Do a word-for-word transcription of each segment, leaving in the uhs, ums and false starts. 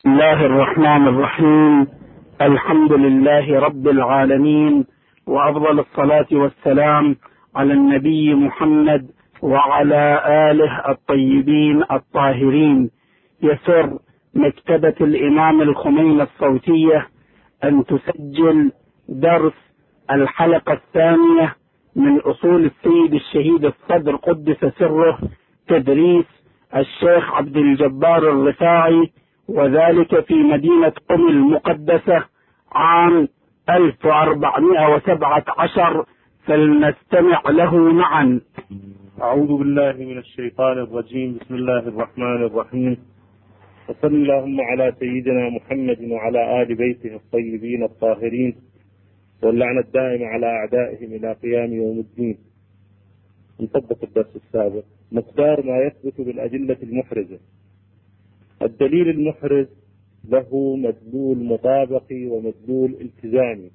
بسم الله الرحمن الرحيم. الحمد لله رب العالمين، وأفضل الصلاة والسلام على النبي محمد وعلى آله الطيبين الطاهرين. يسر مكتبة الإمام الخميني الصوتية أن تسجل درس الحلقة الثانية من أصول السيد الشهيد الصدر قدس سره، تدريس الشيخ عبد الجبار الرفاعي، وذلك في مدينة قم المقدسة عام ألف وأربعمائة وسبعة عشر، فلنستمع له معا. أعوذ بالله من الشيطان الرجيم. بسم الله الرحمن الرحيم، وصل اللهم على سيدنا محمد وعلى آل بيته الطيبين الطاهرين، واللعنة الدائمة على أعدائهم إلى قيام يوم الدين. نطبق الدرس السابق. مقدار ما يثبت بالأدلة المحرزة. الدليل المحرز له مدلول مطابقي ومدلول التزامي،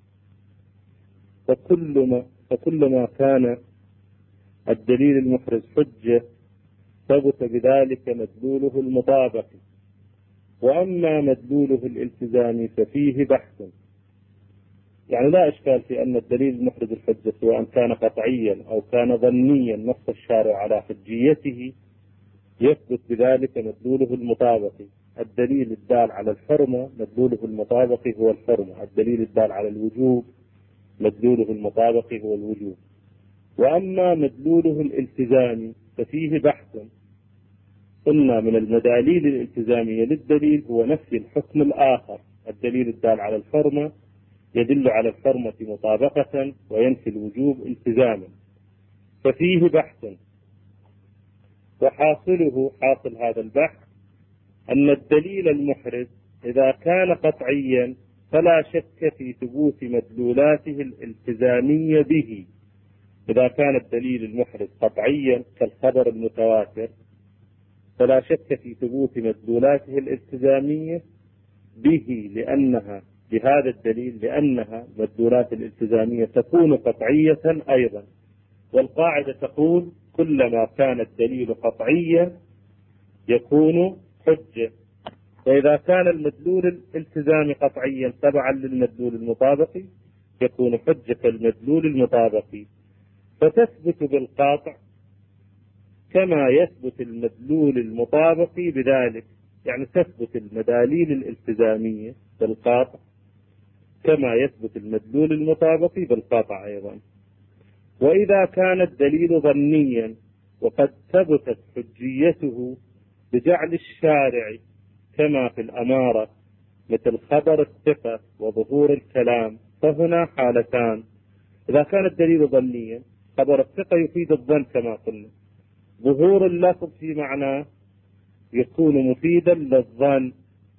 فكل ما فكلما كان الدليل المحرز حجة ثبت بذلك مدلوله المطابقي، وأما مدلوله الالتزامي ففيه بحث. يعني لا إشكال في أن الدليل المحرز الحجة سواء كان قطعيا أو كان ظنيا نص الشارع على حجيته يثبت بذلك مدلوله المطابقي. الدليل الدال على الحرمة مدلوله المطابقي هو الحرمة، الدليل الدال على الوجوب مدلوله المطابقي هو الوجوب. وأما مدلوله الالتزامي ففيه بحث. قلنا من المداليل الالتزامية للدليل هو نفي الحكم الآخر. الدليل الدال على الحرمة يدل على الحرمة مطابقة وينفي الوجوب التزاما، ففيه بحث. وحاصله حاصل هذا البحث أن الدليل المحرز إذا كان قطعيا فلا شك في ثبوت مدلولاته الالتزامية به. إذا كان الدليل المحرز قطعيا كالخبر المتواتر فلا شك في ثبوت مدلولاته الالتزامية به، لأنها بهذا الدليل لأنها مدلولات الالتزامية تكون قطعية أيضا. والقاعدة تقول كلما كان الدليل قطعيا يكون حجة. فإذا كان المدلول الالتزامي قطعيا تبعا للمدلول المطابقي يكون حجة المدلول المطابقي، فتثبت بالقاطع كما يثبت المدلول المطابقي بذلك. يعني تثبت المداليل الالتزامية بالقاطع كما يثبت المدلول المطابقي بالقاطع أيضا. وإذا كان الدليل ظنيا وقد ثبتت حجيته بجعل الشارع كما في الأمارة مثل خبر الثقة وظهور الكلام، فهنا حالتان. إذا كان الدليل ظنيا خبر الثقة يفيد الظن كما قلنا، ظهور اللفظ في معناه يكون مفيدا للظن،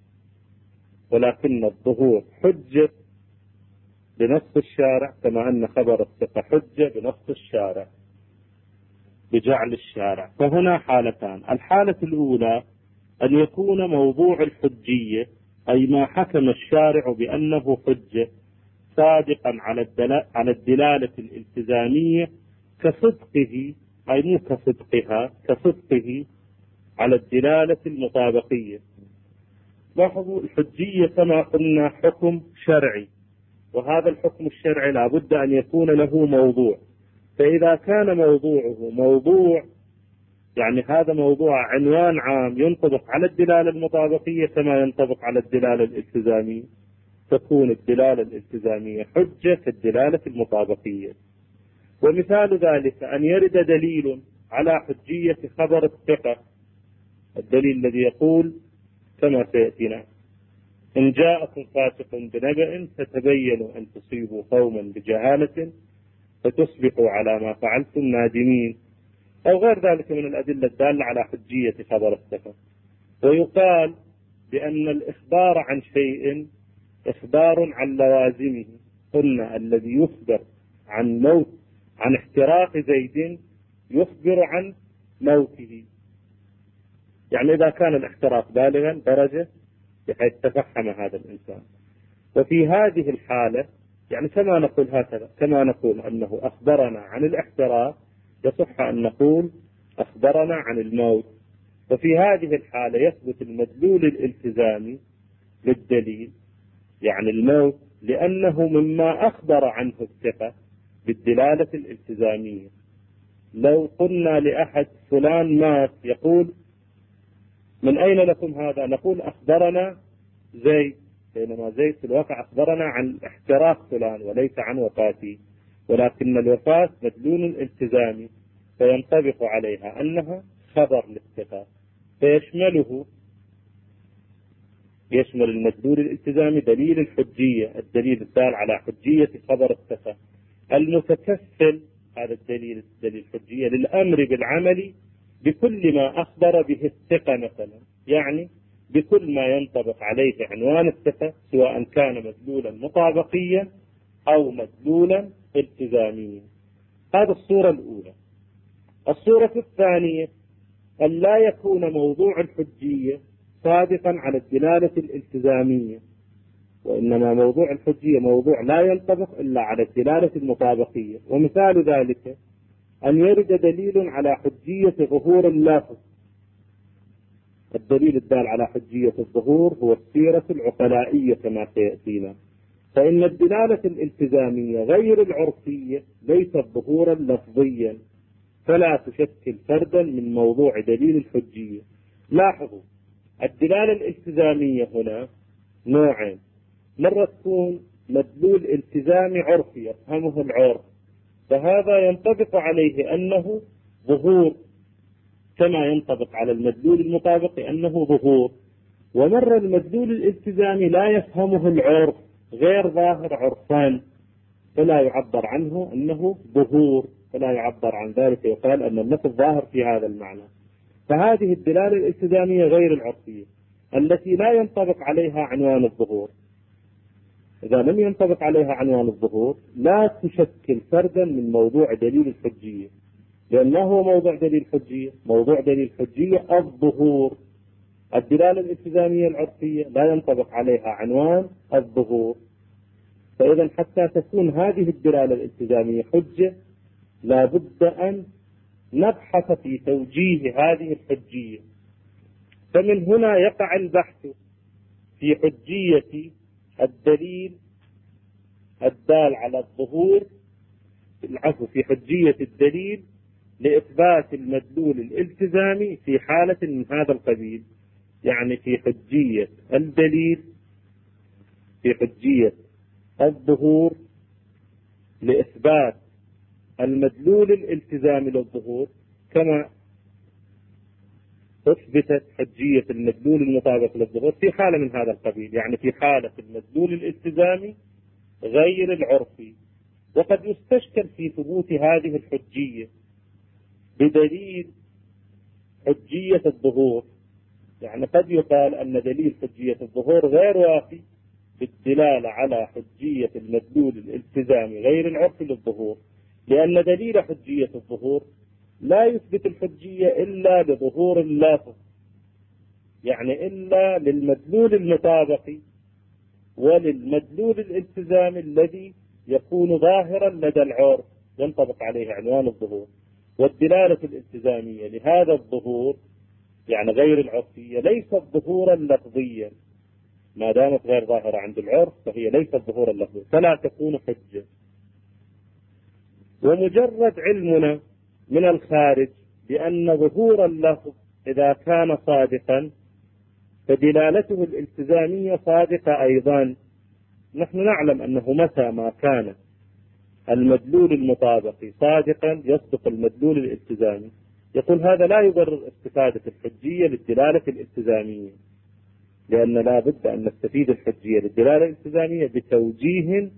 ولكن الظهور حجة بنص الشارع كما أن خبر الثقة حجة بنص الشارع بجعل الشارع. فهنا حالتان. الحالة الأولى أن يكون موضوع الحجية أي ما حكم الشارع بأنه حجة صادقا على على الدلالة الالتزامية كصدقه، أي مو كصدقها، كصدقه على الدلالة المطابقية. لاحظوا الحجية كما قلنا حكم شرعي، وهذا الحكم الشرعي لا بد أن يكون له موضوع. فإذا كان موضوعه موضوع يعني هذا موضوع عنوان عام ينطبق على الدلالة المطابقية كما ينطبق على الدلالة الالتزامية، تكون الدلالة الالتزامية حجة كالدلالة المطابقية. ومثال ذلك أن يرد دليل على حجية خبر الثقة، الدليل الذي يقول كما سيأتينا: إن جاءكم فاسق بنبأ فتبينوا أن تصيبوا قوما بجهالة فتصبحوا على ما فعلتم نادمين، أو غير ذلك من الأدلة الدالة على حجية خبر الثقة. ويقال بأن الإخبار عن شيء إخبار عن لوازمه. قلنا الذي يخبر عن موت عن احتراق زيد يخبر عن موته، يعني إذا كان الاحتراق بالغا درجة بحيث تفحم هذا الإنسان. وفي هذه الحالة يعني كما نقول هكذا، كما نقول أنه أخبرنا عن الاحتراق يصح أن نقول أخبرنا عن الموت. وفي هذه الحالة يثبت المدلول الالتزامي للدليل، يعني الموت، لأنه مما أخبر عنه الثقة بالدلالة الالتزامية. لو قلنا لأحد فلان مات، يقول من أين لكم هذا؟ نقول أخبرنا زيد، بينما زيد في الواقع أخبرنا عن احتراق فلان وليس عن وفاته، ولكن الوفاة مدلول التزامي فينطبق عليها أنها خبر للثقة، فيشمله يشمل المدلول الالتزامي دليل الحجية، الدليل الدال على حجية خبر الثقة، المتكفل هذا الدليل دليل الحجية للأمر بالعمل بكل ما أخبر به الثقة مثلا، يعني بكل ما ينطبق عليه عنوان الثقة، سواء كان مدلولا مطابقيا أو مدلولا التزاميا. هذه الصورة الأولى. الصورة الثانية أن لا يكون موضوع الحجية صادقا على الدلالة الالتزامية، وإنما موضوع الحجية موضوع لا ينطبق إلا على الدلالة المطابقية. ومثال ذلك أن يرد دليل على حجية ظهور اللفظ. الدليل الدال على حجية الظهور هو السيرة العقلائية كما سيأتينا، فإن الدلالة الالتزامية غير العرفية ليست ظهورا لفظيا، فلا تشكل فردا من موضوع دليل الحجية. لاحظوا الدلالة الالتزامية هنا نوعين، مرة تكون مدلول التزامي عرفي يفهمه العرف، فهذا ينطبق عليه أنه ظهور كما ينطبق على المدلول المطابق أنه ظهور. ومرة المدلول الالتزامي لا يفهمه العرف، غير ظاهر عرفان، فلا يعبر عنه أنه ظهور، فلا يعبر عن ذلك، يقال أن اللفظ ظاهر في هذا المعنى. فهذه الدلالة الالتزامية غير العرفية التي لا ينطبق عليها عنوان الظهور. إذا لم ينطبق عليها عنوان الظهور لا تشكل فردا من موضوع دليل الحجية، لأن ما هو موضوع دليل الحجية؟ موضوع دليل الحجية الظهور. الدلالة الالتزامية العرفية لا ينطبق عليها عنوان الظهور. فإذا حتى تكون هذه الدلالة الالتزامية حجة لا بد أن نبحث في توجيه هذه الحجية. فمن هنا يقع البحث في حجية الدليل الدال على الظهور، العفو في حجية الدليل لإثبات المدلول الالتزامي في حالة من هذا القبيل، يعني في حجية الدليل في حجية الظهور لإثبات المدلول الالتزامي للظهور، كما أثبتت حجية المدلول المطابق للظهور في حالة من هذا القبيل، يعني في حالة المدلول الالتزامي غير العرفي. وقد يستشكل في ثبوت هذه الحجية بدليل حجية الظهور، يعني قد يقال أن دليل حجية الظهور غير وافي بالدلالة على حجية المدلول الالتزامي غير العرفي للظهور، لأن دليل حجية الظهور لا يثبت الحجية إلا لظهور اللفظ، يعني إلا للمدلول المطابقي وللمدلول الالتزامي الذي يكون ظاهرا لدى العرف ينطبق عليه عنوان الظهور. والدلالة الالتزامية لهذا الظهور يعني غير العرفية ليست ظهورا لفظيا، ما دامت غير ظاهرة عند العرف فهي ليست ظهورا لفظيا، فلا تكون حجة. ومجرد علمنا من الخارج بأن ظهور اللفظ إذا كان صادقا فدلالته الالتزامية صادقة أيضا. نحن نعلم أنه متى ما كان المدلول المطابقي صادقا يصدق المدلول الالتزامي. يقول هذا لا يبرر استفادة الحجية للدلالة الالتزامية، لأن لا بد أن نستفيد الحجية للدلالة الالتزامية بتوجيه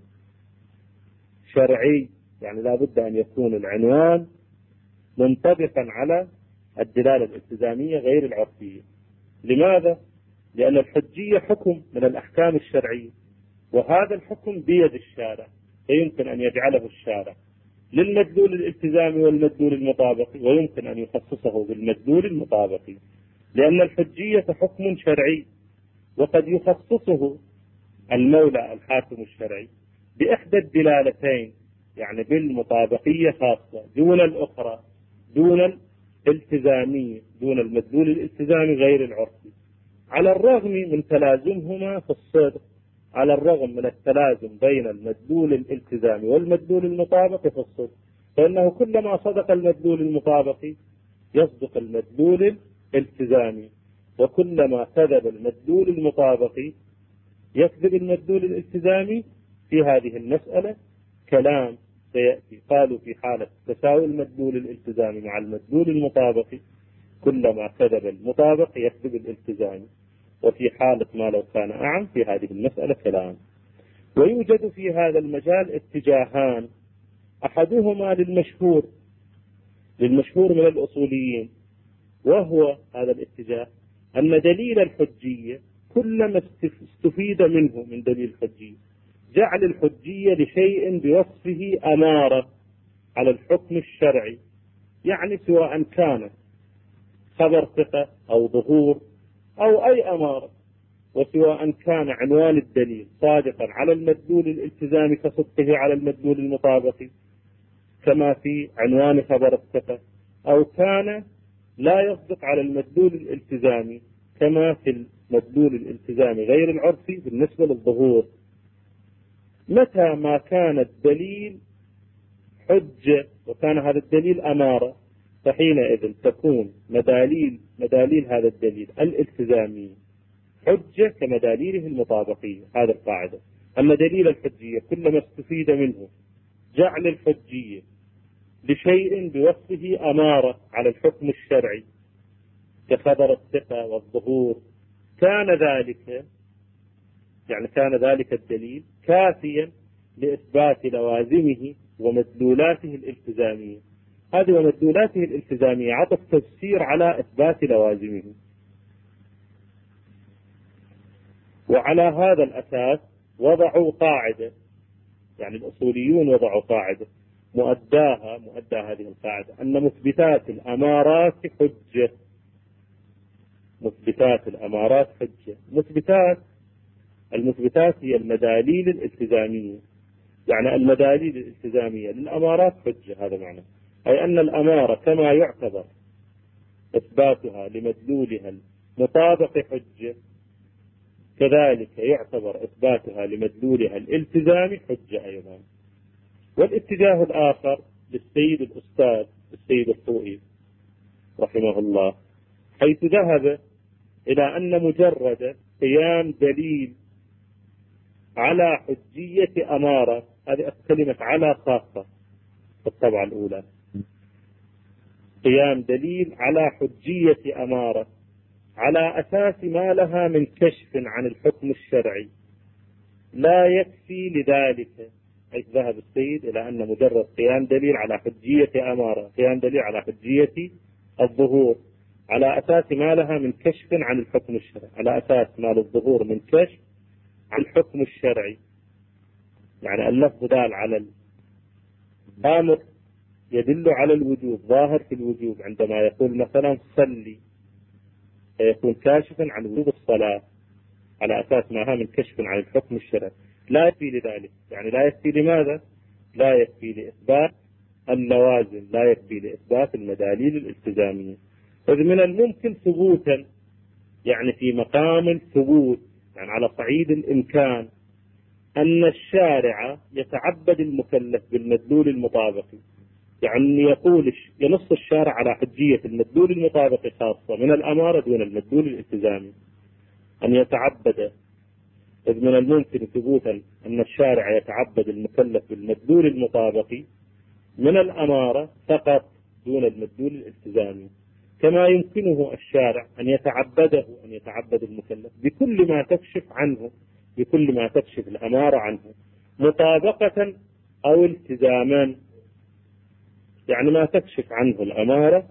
شرعي، يعني لا بد أن يكون العنوان منطبقا على الدلالة الالتزامية غير العرفية. لماذا؟ لأن الحجية حكم من الأحكام الشرعية، وهذا الحكم بيد الشارع، فيمكن أن يجعله الشارع للمدلول الالتزامي والمدلول المطابقي، ويمكن أن يخصصه بالمدلول المطابقي، لأن الحجية حكم شرعي، وقد يخصصه المولى الحاكم الشرعي بإحدى الدلالتين، يعني بالمطابقية خاصة دون الأخرى، دون التزامية دون المدلول الالتزامي غير العرفي، على الرغم من تلازمهما في الصدق، على الرغم من التلازم بين المدلول الالتزامي والمدلول المطابق في الصدق، فإنه كلما صدق المدلول المطابق يصدق المدلول الالتزامي، وكلما كذب المدلول المطابق يكذب المدلول الالتزامي. في هذه المسألة كلام سيأتي. قالوا في حالة تساوي المدلول الالتزامي مع المدلول المطابق كلما كذب المطابق يكذب الالتزامي، وفي حالة ما لو كان أعم في هذه المسألة كلام. ويوجد في هذا المجال اتجاهان، أحدهما للمشهور للمشهور من الأصوليين، وهو هذا الاتجاه أن دليل الحجية كلما استفيد منه من دليل الحجية جعل الحجية لشيء بوصفه أمارة على الحكم الشرعي، يعني سواء كان خبر ثقة أو ظهور أو أي أمارة، وسواء كان عنوان الدليل صادقا على المدلول الالتزامي كصدقه على المدلول المطابق كما في عنوان خبر الثقة، أو كان لا يصدق على المدلول الالتزامي كما في المدلول الالتزامي غير العرفي بالنسبة للظهور. متى ما كان الدليل حجة وكان هذا الدليل أمارة فحينئذ تكون مداليل مداليل هذا الدليل الالتزامي حجة كمداليله المطابقية. هذا القاعدة. أما دليل الحجية كلما استفيد منه جعل الحجية لشيء بوصفه أمارة على الحكم الشرعي كخبر الثقة والظهور، كان ذلك يعني كان ذلك الدليل كافيا لإثبات لوازمه ومدلولاته الالتزامية. هذه ومدلولاته الالتزامية عطف تفسير على إثبات لوازمه. وعلى هذا الأساس وضعوا قاعدة، يعني الأصوليون وضعوا قاعدة مؤداها مؤدى هذه القاعدة أن مثبتات الأمارات حجة. مثبتات الأمارات حجة. مثبتات المثبتات هي المداليل الالتزامية، يعني المداليل الالتزامية للأمارات حجة. هذا معنى أي أن الأمارة كما يعتبر إثباتها لمدلولها المطابق حجة، كذلك يعتبر إثباتها لمدلولها الالتزامي حجة أيضا. والاتجاه الآخر للسيد الأستاذ السيد الطوئي رحمه الله، حيث ذهب إلى أن مجرد قيام دليل على حجية أمارة، هذه كلمة على خاصة في الطبعة الأولى، قيام دليل على حجية أمارة على أساس ما لها من كشف عن الحكم الشرعي لا يكفي لذلك. حيث ذهب السيد إلى أن مجرد قيام دليل على حجية أمارة، قيام دليل على حجية الظهور على أساس ما لها من كشف عن الحكم الشرعي، على أساس ما للظهور من كشف عن الحكم الشرعي، يعني اللفظ دال على الأمر يدل على الوجوب، ظاهر في الوجوب. عندما يقول مثلا صلي فيكون كاشفا عن وجوب الصلاة على أساس ما من كشف عن الحكم الشرعي. لا يكفي لذلك، يعني لا يكفي لماذا؟ لا يكفي لإثبات اللوازم، لا يكفي لإثبات المداليل الالتزامية. إذ من الممكن ثبوتا، يعني في مقام الثبوت، يعني على صعيد الإمكان، أن الشارع يتعبد المكلف بالمدلول المطابق، يعني يقول ينص الشارع على حجية المدلول المطابق خاصة من الأمارة دون المدلول الالتزامي، أن يتعبد. إذ من الممكن ثبوتا أن الشارع يتعبد المكلف بالمدلول المطابق من الأمارة فقط دون المدلول الالتزامي، كما يمكنه الشارع أن يتعبده أن يتعبد المكلف بكل ما تكشف عنه، بكل ما تكشف الأمارة عنه مطابقة أو التزاما، يعني ما تكشف عنه الأمارة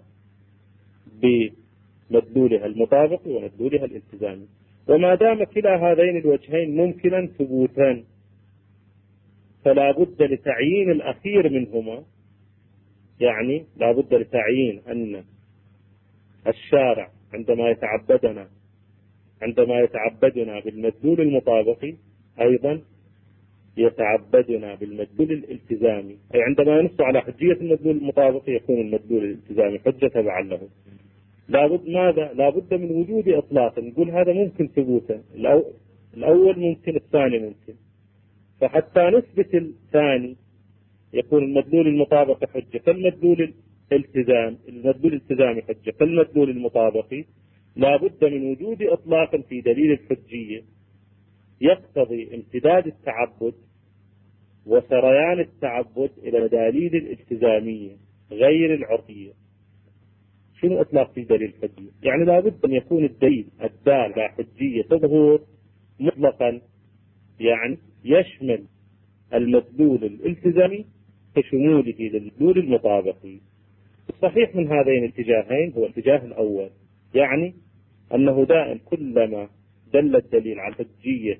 بمدلولها المطابق ومدلولها الالتزامي. وما دام كلا هذين الوجهين ممكنا ثبوتان فلا بد لتعيين الأخير منهما، يعني لا بد لتعيين أن الشارع عندما يتعبدنا عندما يتعبدنا بالمدلول المطابق أيضا يتعبدنا بالمدلول الالتزامي، أي عندما ينص على حجية المدلول المطابق يكون المدلول الالتزامي حجة تبعا له. لابد ماذا؟ لابد من وجود إطلاق، نقول هذا ممكن ثبوته، الأول ممكن الثاني ممكن، فحتى نثبت الثاني يكون المدلول المطابق حجة كالمدلول الالتزام، المدلول الالتزامي حجة كالمدلول المطابقي، لابد من وجود إطلاق في دليل الحجية يقتضي امتداد التعبد وسريان التعبد إلى دليل الالتزامية غير العرفية. شنو إطلاق في دليل الحجية؟ يعني لابد أن يكون الدليل الدال على حجية الظهور مطلقا، يعني يشمل المدلول الالتزامي كشموله للمدلول المطابقي. الصحيح من هذين الاتجاهين هو الاتجاه الأول، يعني أنه دائم كلما دل الدليل على حجية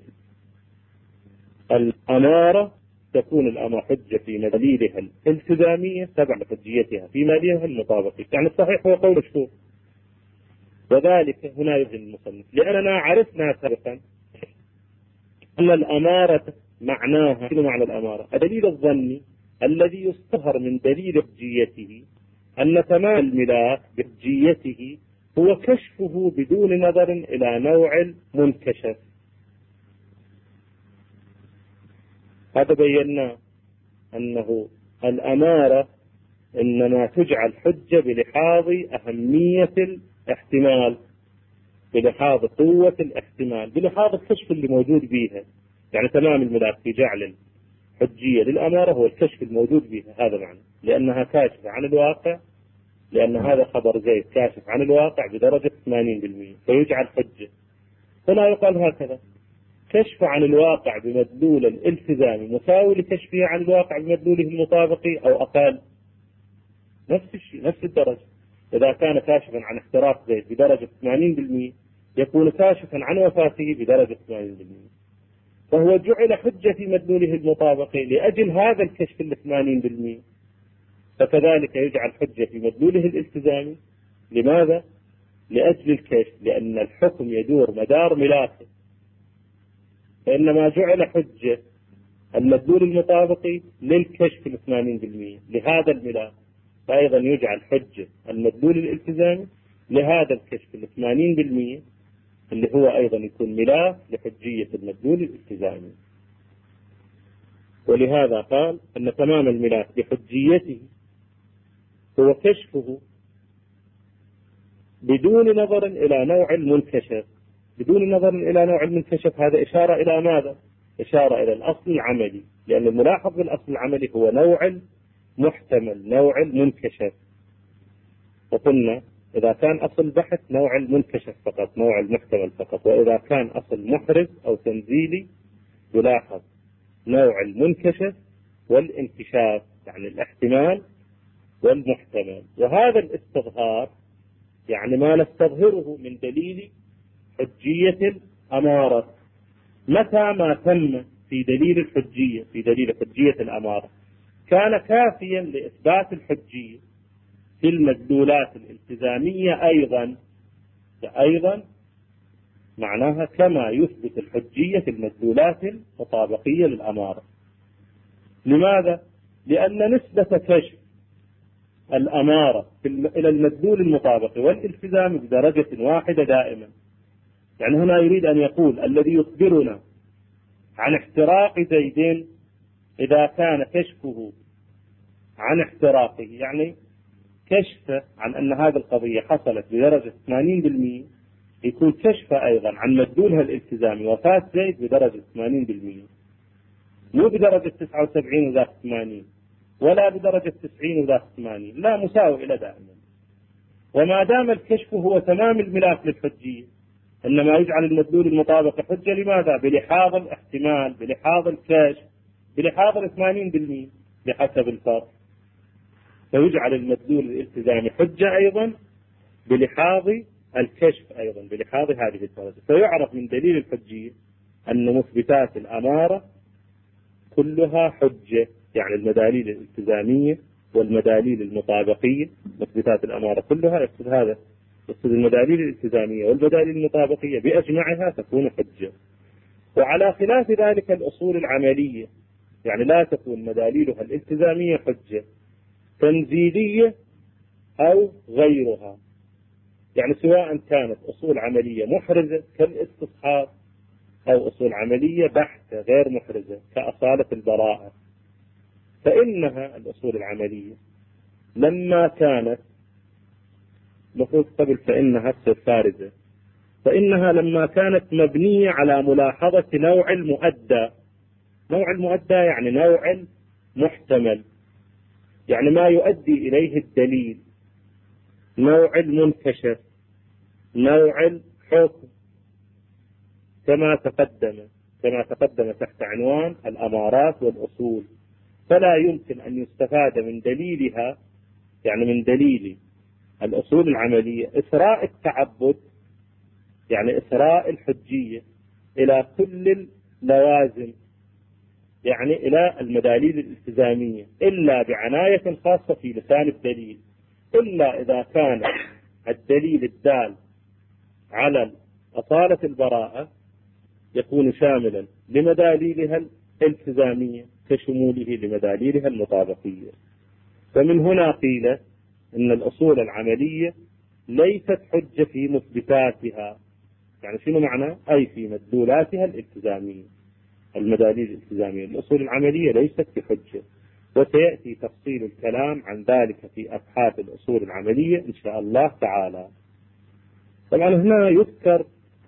الأمارة تكون الأمارة حجة في مدليلها الالتزامية تبع حجيتها في مدليلها المطابقي. يعني الصحيح هو قول الشهور، وذلك هنا يبين المصنف لأننا عرفنا سابقا أن الأمارة معناها، شنو معنى الأمارة؟ الدليل الظني الذي يستظهر من دليل حجيته أن تمام الملاك بحجيته هو كشفه بدون نظر إلى نوع منكشف. هذا بينا أنه الأمارة إنما تجعل حجة بلحاظ أهمية الاحتمال، بلحاظ قوة الاحتمال، بلحاظ الكشف اللي موجود بها. يعني تمام الملاك في جعل الحجية للأمارة هو الكشف الموجود بها، هذا معنى، لأنها كاشفة عن الواقع، لأن هذا خبر زيد كاشف عن الواقع بدرجة ثمانين بالمئة فيجعل حجة. هنا يقال هكذا: كشف عن الواقع بمدلول الالتزامي مساوي لكشفه عن الواقع بمدلوله المطابقي أو أقل، نفس الشيء، نفس الدرجة. إذا كان كاشفا عن احتراق زيد بدرجة ثمانين بالمئة يكون كاشفا عن وفاته بدرجة ثمانين بالمئة، فهو جعل حجة في مدلوله المطابقي لأجل هذا الكشف ال ثمانين بالمئة، فكذلك يجعل حجة في مدلوله الالتزامي. لماذا؟ لأجل الكشف، لأن الحكم يدور مدار ملاكه، فإنما جعل حجة المدلول المطابقي للكشف ال ثمانين بالمئة لهذا الملاك، فأيضا يجعل حجة المدلول الالتزامي لهذا الكشف ال ثمانين بالمئة اللي هو أيضا يكون ملاك لحجية المدلول الالتزامي. ولهذا قال أن تمام الملاك بحجيته هو كشفه بدون نظر إلى نوع المنكشف. بدون نظر إلى نوع المنكشف هذا إشارة إلى ماذا؟ إشارة إلى الأصل العملي، لأن الملاحظ بالأصل العملي هو نوع محتمل، نوع المنكشف. وقلنا إذا كان أصل بحث نوع المنكشف فقط، نوع المحتمل فقط، وإذا كان أصل محرز أو تنزيلي يلاحظ نوع المنكشف والانكشاف، يعني الاحتمال والمحتمل. وهذا الاستظهار يعني ما نستظهره من دليل حجية الأمارة، متى ما تم في دليل الحجية، في دليل حجية الأمارة كان كافيا لإثبات الحجية في المدلولات الالتزامية أيضا، أيضا معناها كما يثبت الحجية في المدلولات المطابقية للأمارة. لماذا؟ لأن نسبة كشف الأمارة إلى المدلول المطابق والالتزام بدرجة واحدة دائما. يعني هنا يريد أن يقول الذي يخبرنا عن احتراق زيد إذا كان كشفه عن احتراقه، يعني كشف عن أن هذه القضية حصلت بدرجة ثمانين بالمئة، يكون كشف أيضا عن مدلولها الالتزامي وفاة زيد بدرجة ثمانين بالمئة، مو بدرجة تسعة وسبعين وذاك ثمانين، ولا بدرجة تسعين وذاك ثمانين، لا، مساوي إلى دائما. وما دام الكشف هو تمام الملاك للحجية إنما يجعل المدلول المطابق حجة. لماذا؟ بلحاظ الاحتمال، بلحاظ الكشف، بلحاظ الثمانين بالمئة بحسب الفرق، فيجعل المدلول الالتزامي حجة أيضا بلحاظ الكشف، أيضا بلحاظ هذه الدرجة. فيعرف من دليل الحجية أن مثبتات الأمارة كلها حجة، يعني المداليل الالتزامية والمداليل المطابقية، مثبتات الأمارة كلها يقصد هذا، يقصد المداليل الالتزامية والمداليل المطابقية بأجمعها تكون حجة. وعلى خلاف ذلك الأصول العملية يعني لا تكون مداليلها الالتزامية حجة تنزيلية أو غيرها، يعني سواء كانت أصول عملية محرزة كالاستصحاب أو أصول عملية بحتة غير محرزة كأصالة البراءة، فإنها الأصول العملية لما كانت مفروض قبل فإنها تصير فارزة، فإنها لما كانت مبنية على ملاحظة نوع المؤدى. نوع المؤدى يعني نوع محتمل، يعني ما يؤدي إليه الدليل، نوع المنكشف، نوع الحكم، كما تقدم كما تقدم تحت عنوان الأمارات والأصول. فلا يمكن أن يستفاد من دليلها، يعني من دليل الأصول العملية، إسراء التعبد، يعني إسراء الحجية إلى كل اللوازم، يعني إلى المداليل الالتزامية، إلا بعناية خاصة في لسان الدليل، إلا إذا كان الدليل الدال على أصالة البراءة يكون شاملا لمداليلها الالتزامية كشموله لمداليلها المطابقية. فمن هنا قيل إن الأصول العملية ليست حجة في مثبتاتها، يعني شنو معنى؟ أي في مدلولاتها الالتزامية، المداليل الالتزامية. الأصول العملية ليست بحجة، وسيأتي تفصيل الكلام عن ذلك في أبحاث الأصول العملية إن شاء الله تعالى. طبعا هنا يذكر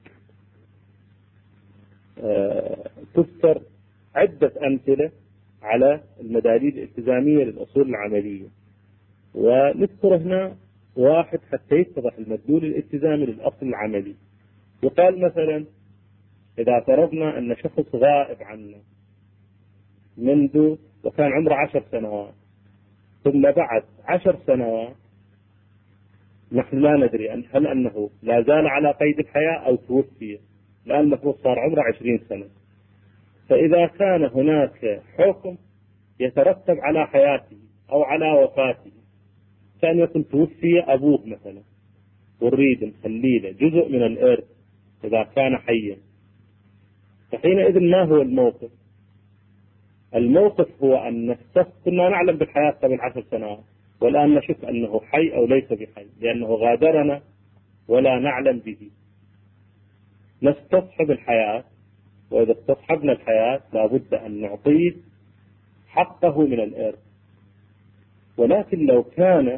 آه تذكر عدة أمثلة على المداليل الالتزامية للأصول العملية، ونذكر هنا واحد حتى يتضح المدلول الالتزامي للأصل العملي. يقال مثلا إذا فرضنا أن شخص غائب عنا منذ وكان عمره عشر سنوات، ثم بعد عشر سنوات نحن لا ندري هل أنه لا زال على قيد الحياة أو توفي، الآن المفروض صار عمره عشرين سنة. فإذا كان هناك حكم يترتب على حياته أو على وفاته، كان يكون توفي أبوه مثلا ونريد نخلي له جزء من الإرث إذا كان حيا، فحينئذ ما هو الموقف؟ الموقف هو أن كنا نعلم بالحياة قبل عشر سنوات، والآن نشك أنه حي أو ليس بحي لأنه غادرنا ولا نعلم به. نستصحب الحياة، وإذا استصحبنا الحياة لابد أن نعطيه حقه من الإرث. ولكن لو كان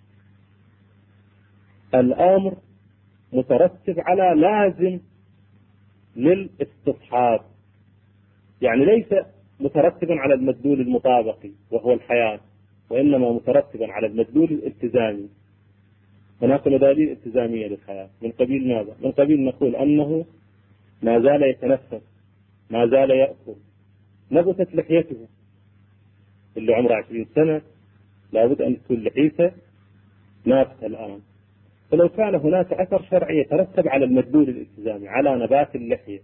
الأمر مترتب على لازم للاستصحاب، يعني ليس مترتبا على المدلول المطابقي وهو الحياة، وإنما مترتبا على المدلول الالتزامي. هناك مداليل التزامية للحياة من قبيل ماذا؟ من قبيل نقول أنه ما زال يتنفس، ما زال يأكل، نبتت لحيته، اللي عمره عشرين سنة لابد أن تكون لحيته نابتة الآن. فلو كان هناك أثر شرعي يترتب على المدلول الالتزامي على نبات اللحية،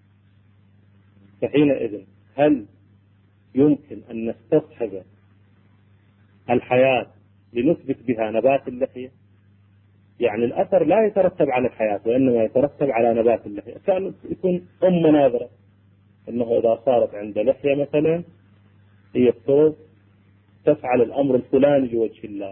فحينئذ هل يمكن أن نستصحب الحياة لنثبت بها نبات اللحية؟ يعني الأثر لا يترتب على الحياة وإنما يترتب على نبات اللحية. كان يكون أم ناظرة أنه إذا صارت عند لحية مثلا هي الصوت تفعل الأمر الفلاني لوجه الله،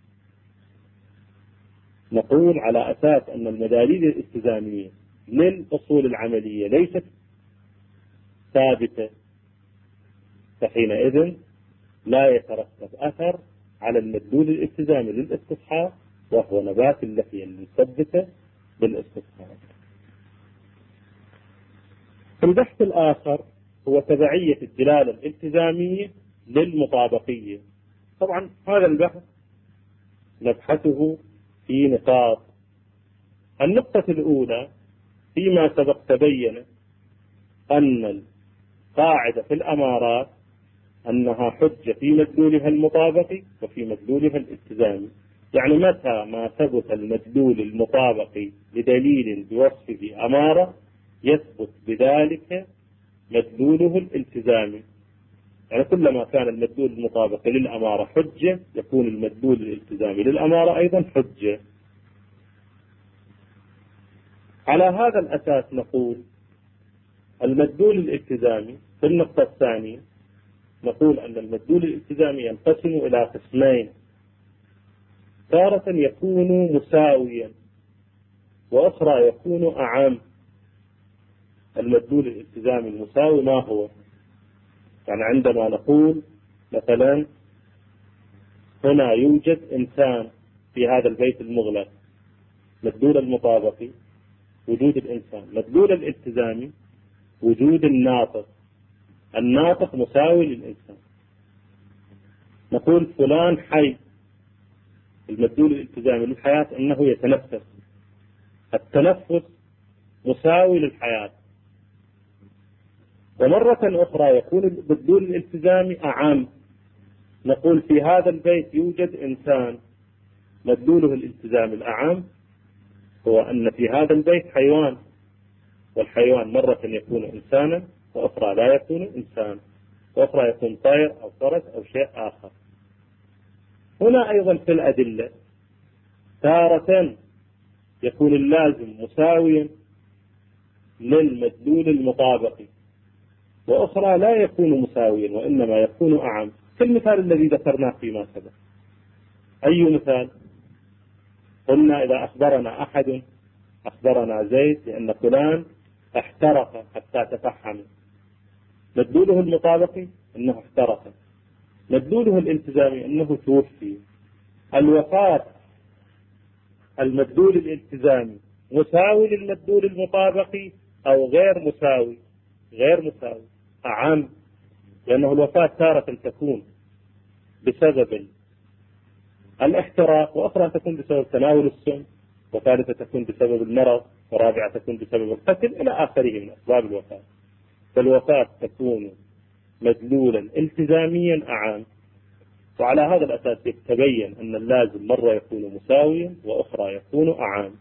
نقول على أساس أن المداليل الالتزامية للأصول العملية ليست ثابتة، فحينئذ لا يترتب أثر على المدلول الالتزامي للاستصحاب وهو نبات اللحية المثبتة بالاستصحاب. البحث الآخر هو تبعية الدلالة الالتزامية للمطابقية. طبعا هذا البحث نبحثه في نقاط. النقطة الأولى فيما سبق تبين أن القاعدة في الأمارات أنها حجة في مدلولها المطابقي وفي مدلولها الالتزامي، يعني متى ما ثبت المدلول المطابقي لدليل بوصفه أمارة يثبت بذلك مدلوله الالتزامي. يعني كلما كان المدلول المطابقي للأمارة حجة يكون المدلول الالتزامي للأمارة أيضا حجة. على هذا الأساس نقول المدلول الالتزامي في النقطة الثانية نقول أن المدلول الالتزامي ينقسم إلى قسمين: تارة يكون مساويا، وأخرى يكون أعم. المدلول الالتزامي المساوي ما هو؟ يعني عندما نقول مثلا هنا يوجد إنسان في هذا البيت المغلق، مدلول المطابقي وجود الإنسان، مدلول الالتزامي وجود الناطق، الناطق مساوي للإنسان. نقول فلان حي، المدلول الالتزامي للحياة أنه يتنفس، التنفس مساوي للحياة. ومرة أخرى يكون المدلول الالتزامي أعم، نقول في هذا البيت يوجد إنسان، مدلوله الالتزامي الأعم هو أن في هذا البيت حيوان، والحيوان مرة يكون إنسانا وأخرى لا يكون إنسان، وأخرى يكون طير أو فرس أو شيء آخر. هنا أيضا في الأدلة تارة يكون اللازم مساويا للمدلول المطابقي، وأخرى لا يكون مساويا وإنما يكون أعم، كالمثال الذي ذكرناه فيما سبق. أي مثال؟ قلنا إذا أخبرنا أحد، أخبرنا زيد بأن فلان احترق حتى تفحم، مدلوله المطابقي أنه احترق، مدلوله الالتزامي أنه توفي. الوفاة المدلول الالتزامي مساوي للمدلول المطابقي أو غير مساوي؟ غير مساوي، أعم، لأنه الوفاة تارة تكون بسبب الاحتراق، وأخرى تكون بسبب تناول السم، وثالثة تكون بسبب المرض، ورابعة تكون بسبب القتل إلى آخره من أسباب الوفاة. فالوفاة تكون مدلولا التزاميا أعم، وعلى هذا الأساس يتبين أن اللازم مرة يكون مساويا وأخرى يكون أعم.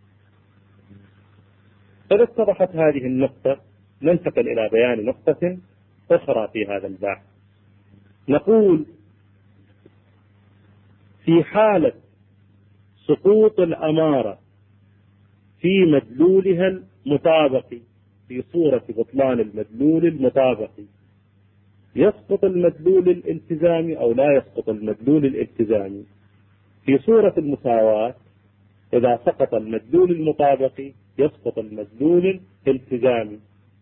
فإذا اتضحت هذه النقطة ننتقل إلى بيان نقطة أخرى في هذا البحث. نقول في حالة سقوط الأمارة في مدلولها المطابقي، في صورة بطلان المدلول المطابقي، يسقط المدلول الالتزامي أو لا يسقط المدلول الالتزامي؟ في صورة المساواة إذا سقط المدلول المطابقي يسقط المدلول الالتزامي.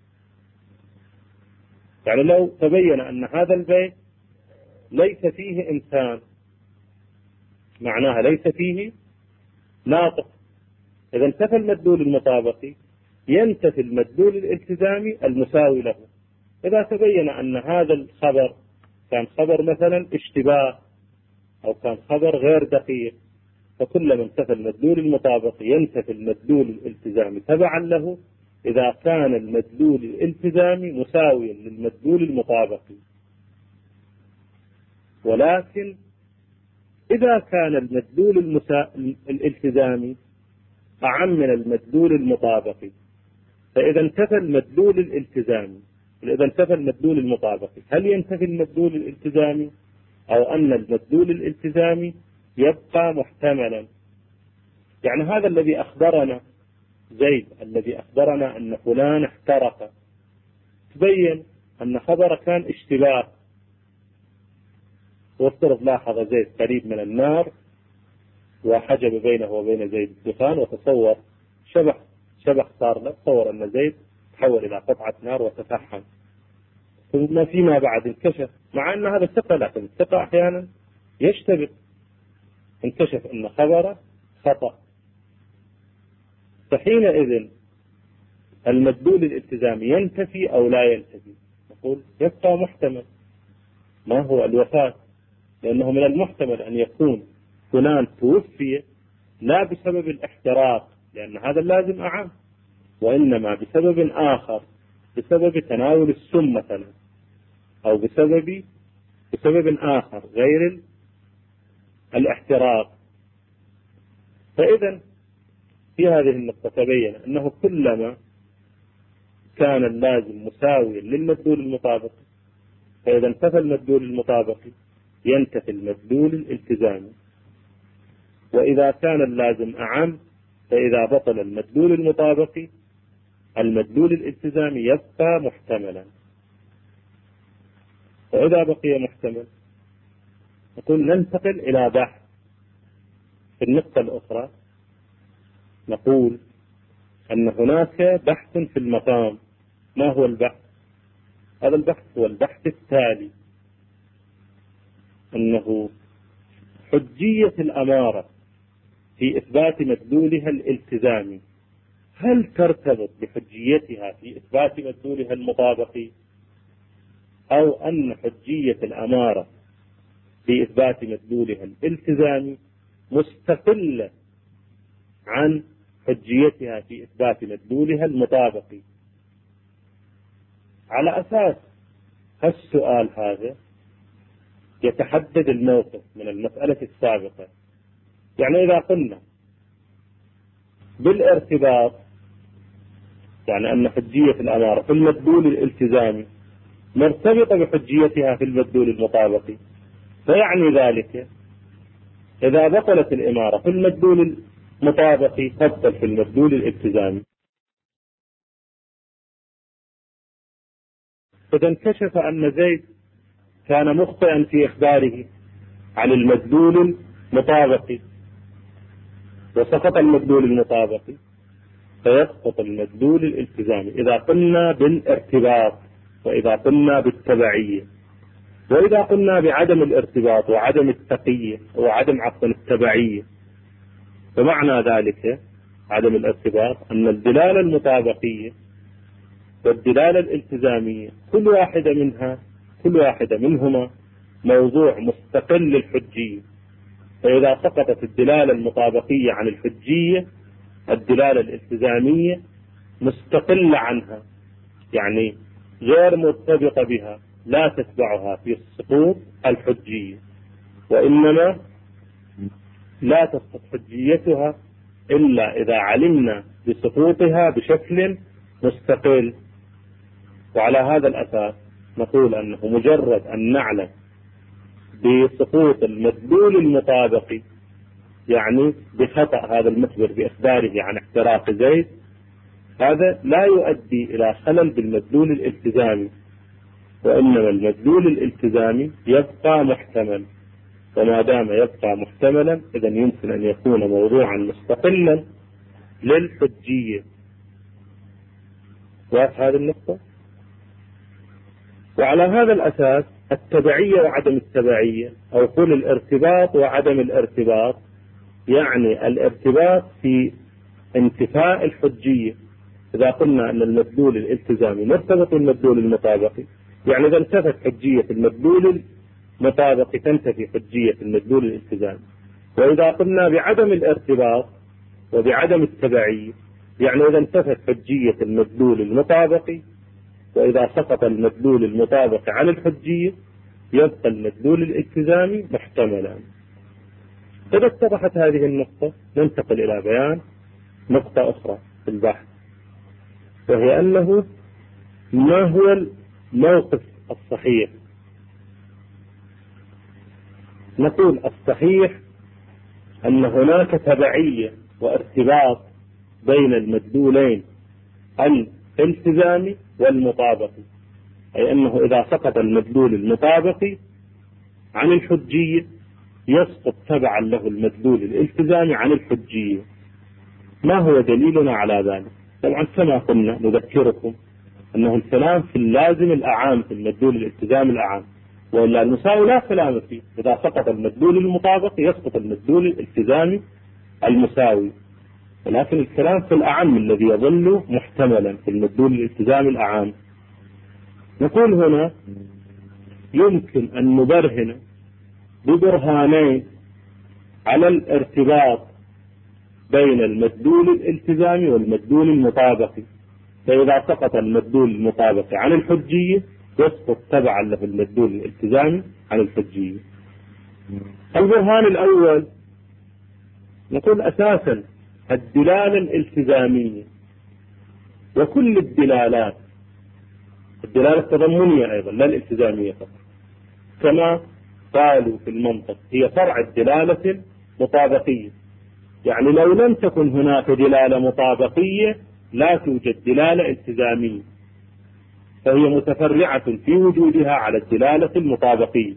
يعني لو تبين أن هذا البيت ليس فيه إنسان، معناها ليس فيه ناطق، إذا انتفى المدلول المطابقي ينتفي المدلول الالتزامي المساوي له. إذا تبين أن هذا الخبر كان خبر مثلا اشتباه أو كان خبر غير دقيق، فكلما انتفى المدلول المطابقي ينتفي المدلول الالتزامي تبعا له، إذا كان المدلول الالتزامي مساويا للمدلول المطابقي. ولكن إذا كان المدلول المسا... الالتزامي أعم من المدلول المطابقي، فإذا انتفى المدلول الالتزامي، إذا انتفى المدلول المطابقي، هل ينتفي المدلول الالتزامي أو أن المدلول الالتزامي يبقى محتملا؟ يعني هذا الذي أخبرنا زيد، الذي أخبرنا أن فلان احترق، تبين أن خبر كان اشتباه، وافترض لاحظ زيد قريب من النار وحجب بينه وبين زيد الدخان، وتصور شبح شبح صار له، تصور أن زيد تحول إلى قطعة نار وتفحم، ثم فيما بعد انكشف، مع أن هذا الثقة، لكن الثقة أحيانا يشتبه، انكشف أن خبره خطأ. فحينئذ المدلول الالتزامي ينتفي أو لا ينتفي؟ نقول يبقى محتمل. ما هو؟ الوفاة، لأنه من المحتمل أن يكون فلان توفي لا بسبب الاحتراق، لأن هذا اللازم أعم، وإنما بسبب آخر، بسبب تناول السم مثلا، أو بسبب بسبب آخر غير الاحتراق. فإذا في هذه النقطة تبين أنه كلما كان اللازم مساويا للمدلول المطابقي، فإذا انتفى المدلول المطابقي ينتفي المدلول الالتزامي، وإذا كان اللازم أعم فإذا بطل المدلول المطابقي المدلول الالتزامي يبقى محتملا. وإذا بقي محتمل نقول ننتقل إلى بحث. في النقطة الأخرى نقول أن هناك بحث في المقام. ما هو البحث؟ هذا البحث هو البحث التالي، أنه حجية الأمارة في إثبات مدلولها الالتزامي هل ترتبط بحجيتها في إثبات مدلولها المطابقي، أو أن حجية الأمارة في إثبات مدلولها الالتزامي مستقلة عن حجيتها في إثبات مدلولها المطابقي. على أساس السؤال هذا يتحدد الموقف من المسألة السابقة. يعني إذا قلنا بالارتباط يعني أن حجية الأمارة في المدلول الالتزامي مرتبطة بحجيتها في المدلول المطابقي، فيعني ذلك إذا بطلت الإمارة في المدلول المطابقي تبطل في المدلول الالتزامي. إذا انكشف أن زيد كان مخطئا في إخباره عن المدلول المطابقي وسقط المدلول المطابقي، فيسقط المدلول الالتزامي إذا قلنا بالارتباط وإذا قلنا بالتبعية. وإذا قلنا بعدم الارتباط وعدم التقية وعدم عقد التبعية، فمعنى ذلك عدم الارتباط أن الدلالة المطابقية والدلالة الالتزامية كل واحدة منها كل واحدة منهما موضوع مستقل للحجية. فإذا سقطت الدلالة المطابقية عن الحجية الدلالة الالتزامية مستقلة عنها، يعني غير مرتبطة بها، لا تتبعها في السقوط الحجية، وإنما لا تسقط حجيتها إلا إذا علمنا بسقوطها بشكل مستقل. وعلى هذا الأساس نقول أنه مجرد أن نعلم بسقوط المدلول المطابقي، يعني بخطأ هذا المخبر بإخباره عن احتراق زيد، هذا لا يؤدي إلى خلل بالمدلول الالتزامي، وإنما المدلول الالتزامي يبقى محتمل، وما دام يبقى محتملا إذا يمكن أن يكون موضوعا مستقلا للحجية. واضح هذه النقطة؟ وعلى هذا الأساس التبعية وعدم التبعية، أو قول الارتباط وعدم الارتباط، يعني الارتباط في انتفاء الحجية. إذا قلنا أن المدلول الالتزامي مرتبط بالمدلول المطابقي، يعني إذا انتفت حجية المدلول المطابقي تنتفي حجية المدلول الالتزامي. وإذا قلنا بعدم الارتباط وبعدم التبعية، يعني إذا انتفت حجية المدلول المطابقي وإذا سقط المدلول المطابق عن الحجية يبقى المدلول الالتزامي محتملا. إذا اتضحت هذه النقطة ننتقل إلى بيان نقطة أخرى في البحث، وهي أنه ما هو الموقف الصحيح. نقول الصحيح أن هناك تبعية وارتباط بين المدلولين الالتزامي والمطابقي، أي أنه إذا سقط المدلول المطابقي عن الحجية يسقط تبعا له المدلول الالتزامي عن الحجية. ما هو دليلنا على ذلك؟ طبعا كما قلنا نذكركم أنه الكلام في اللازم الأعام في المدلول الالتزامي الأعام، وإلا المساوي لا كلام فيه. إذا سقط المدلول المطابقي يسقط المدلول الالتزامي المساوي، ولكن الكلام في الأعم الذي يظل محتملا في المدلول الالتزامي الأعام. نقول هنا يمكن أن نبرهن ببرهانين على الارتباط بين المدلول الالتزامي والمدلول المطابقي. فإذا سقط المدلول المطابقي عن الحجية يسقط تبعا له المدلول الالتزامي عن الحجية. البرهان الأول نقول أساسا الدلالة الالتزامية وكل الدلالات، الدلالة التضمنية أيضا لا الالتزامية فقط، كما قالوا في المنطق هي فرع الدلالة المطابقية. يعني لو لم تكن هناك دلالة مطابقية لا توجد دلالة التزامية. فهي متفرعة في وجودها على الدلالة المطابقية.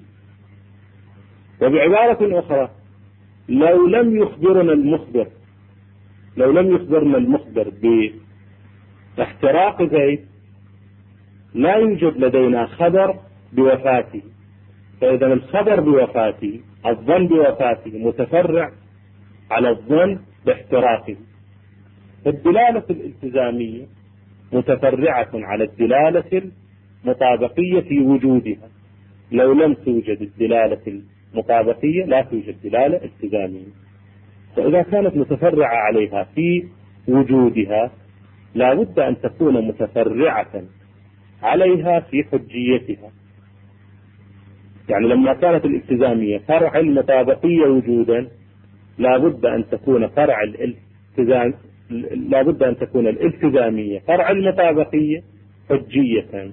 وبعبارة أخرى، لو لم يخبرنا المخبر لو لم يخبرنا المخبر باحتراق زيد لا يوجد لدينا خبر بوفاته. فإذا الخبر بوفاته، الظن بوفاته، متفرع على الظن باحتراقه. الدلالة الالتزامية متفرعة على الدلالة المطابقية في وجودها. لو لم توجد الدلالة المطابقية لا توجد دلالة التزامية. فإذا كانت متفرعة عليها في وجودها لا بد أن تكون متفرعة عليها في حجيتها. يعني لما كانت الالتزامية فرع المطابقية وجودا لا بد أن تكون فرع الالتزام لا بد أن تكون الالتزامية فرع المطابقية حجية.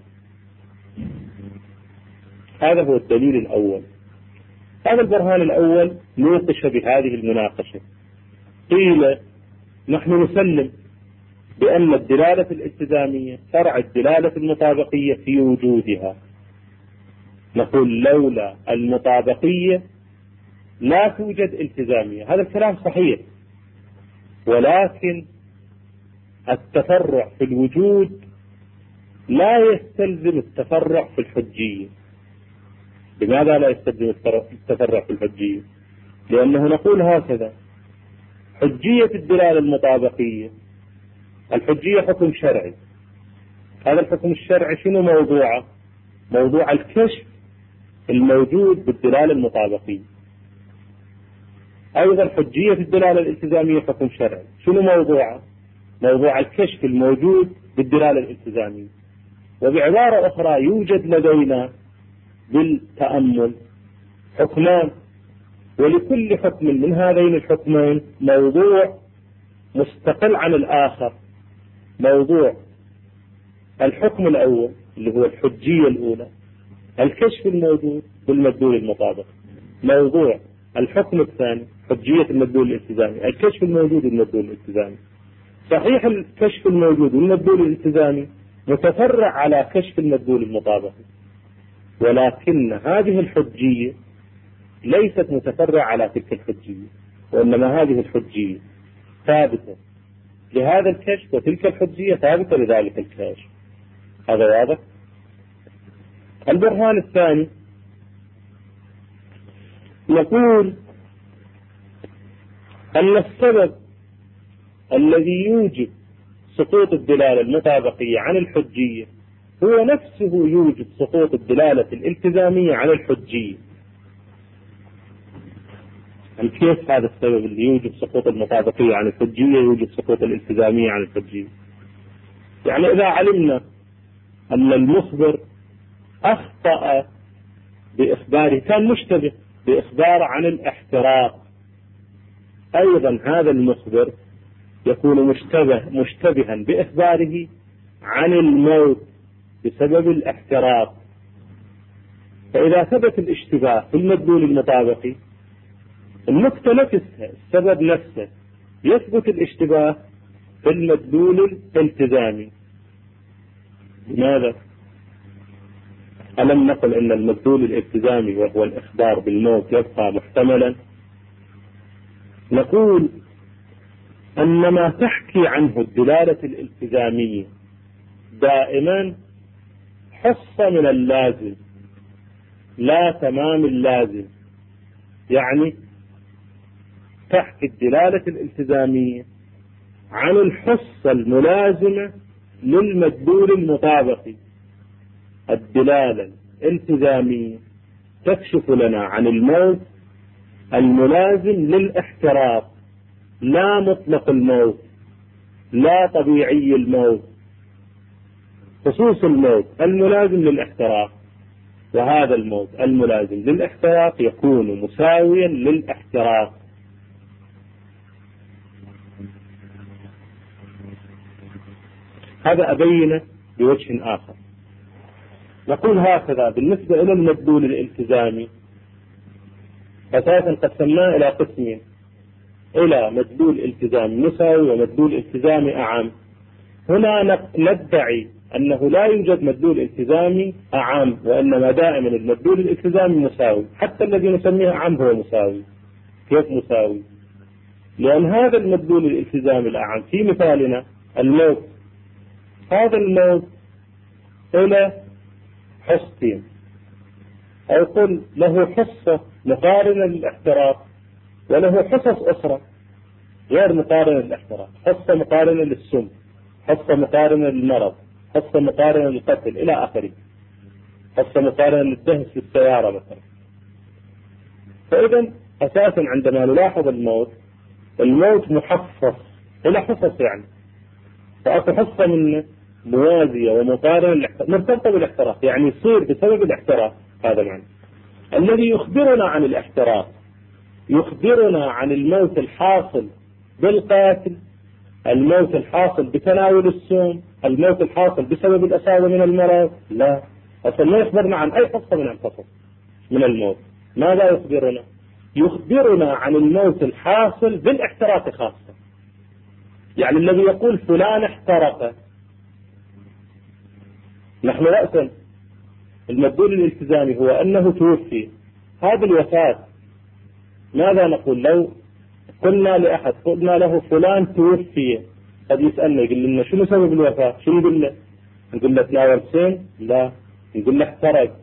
هذا هو الدليل الأول. هذا البرهان الأول نوقش بهذه المناقشة. قيل نحن نسلم بأن الدلالة الالتزامية فرع الدلالة المطابقية في وجودها. نقول لولا المطابقية لا توجد التزامية. هذا الكلام صحيح، ولكن التفرع في الوجود لا يستلزم التفرع في الحجية. لماذا لا يستلزم التفرع في الحجية؟ لأنه نقول هكذا: حجية الدلالة المطابقية، الحجية حكم شرعي. هذا الحكم الشرعي شنو موضوعه؟ موضوع الكشف الموجود بالدلالة المطابقية. أيضا حجية الدلالة الالتزامية حكم شرعي، شنو موضوعه؟ موضوع الكشف الموجود بالدلالة الالتزامية. وبعبارة أخرى يوجد لدينا بالتأمل حكمان، ولكل حكم من هذين الحكمين موضوع مستقل عن الآخر. موضوع الحكم الأول اللي هو الحجية الأولى، الكشف الموجود بالمدلول المطابق. موضوع الحكم الثاني حجية المدلول الالتزامي، الكشف الموجود بالمدلول الالتزامي. صحيح الكشف الموجود بالمدلول الالتزامي متفرع على كشف المدلول المطابق، ولكن هذه الحجية ليست متفرعة على تلك الحجية، وإنما هذه الحجية ثابتة لهذا الكشف، وتلك الحجية ثابتة لذلك الكشف. هذا واضح؟ البرهان الثاني يقول أن السبب الذي يوجب سقوط الدلالة المطابقية عن الحجية هو نفسه يوجب سقوط الدلالة الالتزامية عن الحجية. كيف هذا السبب اللي يوجب سقوط المطابقية عن الحجية يوجب سقوط الالتزامية عن الحجية؟ يعني إذا علمنا أن المخبر أخطأ بإخباره، كان مشتبه بإخبار عن الاحتراق، أيضا هذا المخبر يكون مشتبه مشتبها بإخباره عن الموت بسبب الاحتراق. فإذا ثبت الاشتباه في المدلول المطابقي، النقطة نفسها السبب نفسه يثبت الاشتباه في المدلول الالتزامي. لماذا؟ ألم نقل أن المدلول الالتزامي وهو الإخبار بالموت يبقى محتملا؟ نقول أن ما تحكي عنه الدلالة الالتزامية دائما حص من اللازم لا تمام اللازم. يعني تحكي الدلالة الالتزامية عن الحصة الملازمة للمدلول المطابقي. الدلالة الالتزامية تكشف لنا عن الموت الملازم للاحتراق، لا مطلق الموت، لا طبيعي الموت، خصوص الموت الملازم للاحتراق. وهذا الموت الملازم للاحتراق يكون مساويا للاحتراق. هذا أبينه بوجه آخر. نقول هكذا بالنسبة إلى المدلول الالتزامي أساسا قسمناه إلى قسمين: إلى مدلول التزامي مساوي ومدلول التزامي أعم. هنا ندعي أنه لا يوجد مدلول التزامي أعم، وإنما دائما المدلول الالتزامي مساوي، حتى الذي نسميه أعم هو مساوي. كيف مساوي؟ لأن هذا المدلول الالتزامي الأعم في مثالنا الموت، هذا الموت له حصتين، أو قل له حصة مقارنة للاحتراق وله حصص أخرى غير مقارنة للاحتراق، حصة مقارنة للسم، حصة مقارنة للمرض، حصة مقارنة للقتل إلى آخره، حصة مقارنة للدهس في السيارة مثلا. فإذا أساسا عندما نلاحظ الموت، الموت محفظ إلى حصص، يعني فأكو حصة منه موازية ومقارنة مرتبطة بالاحتراق، يعني يصير بسبب الاحتراق. هذا معنى الذي يخبرنا عن الاحتراق، يخبرنا عن الموت الحاصل بالقاتل، الموت الحاصل بتناول السم، الموت الحاصل بسبب الإصابة من المرض. لا، أصلا ما يخبرنا عن أي قصة من القصص من الموت. ماذا يخبرنا؟ يخبرنا عن الموت الحاصل بالاحتراق خاصة. يعني الذي يقول فلان احترق، نحن رأسا المدلول الالتزامي هو أنه توفي. هذه الوفاة ماذا نقول؟ لو قلنا لأحد قلنا له فلان توفي، قد يسألنا يقول لنا شنو سبب الوفاة؟ شنو نقول له؟ نقول له تناول سم؟ لا، نقول له احترق.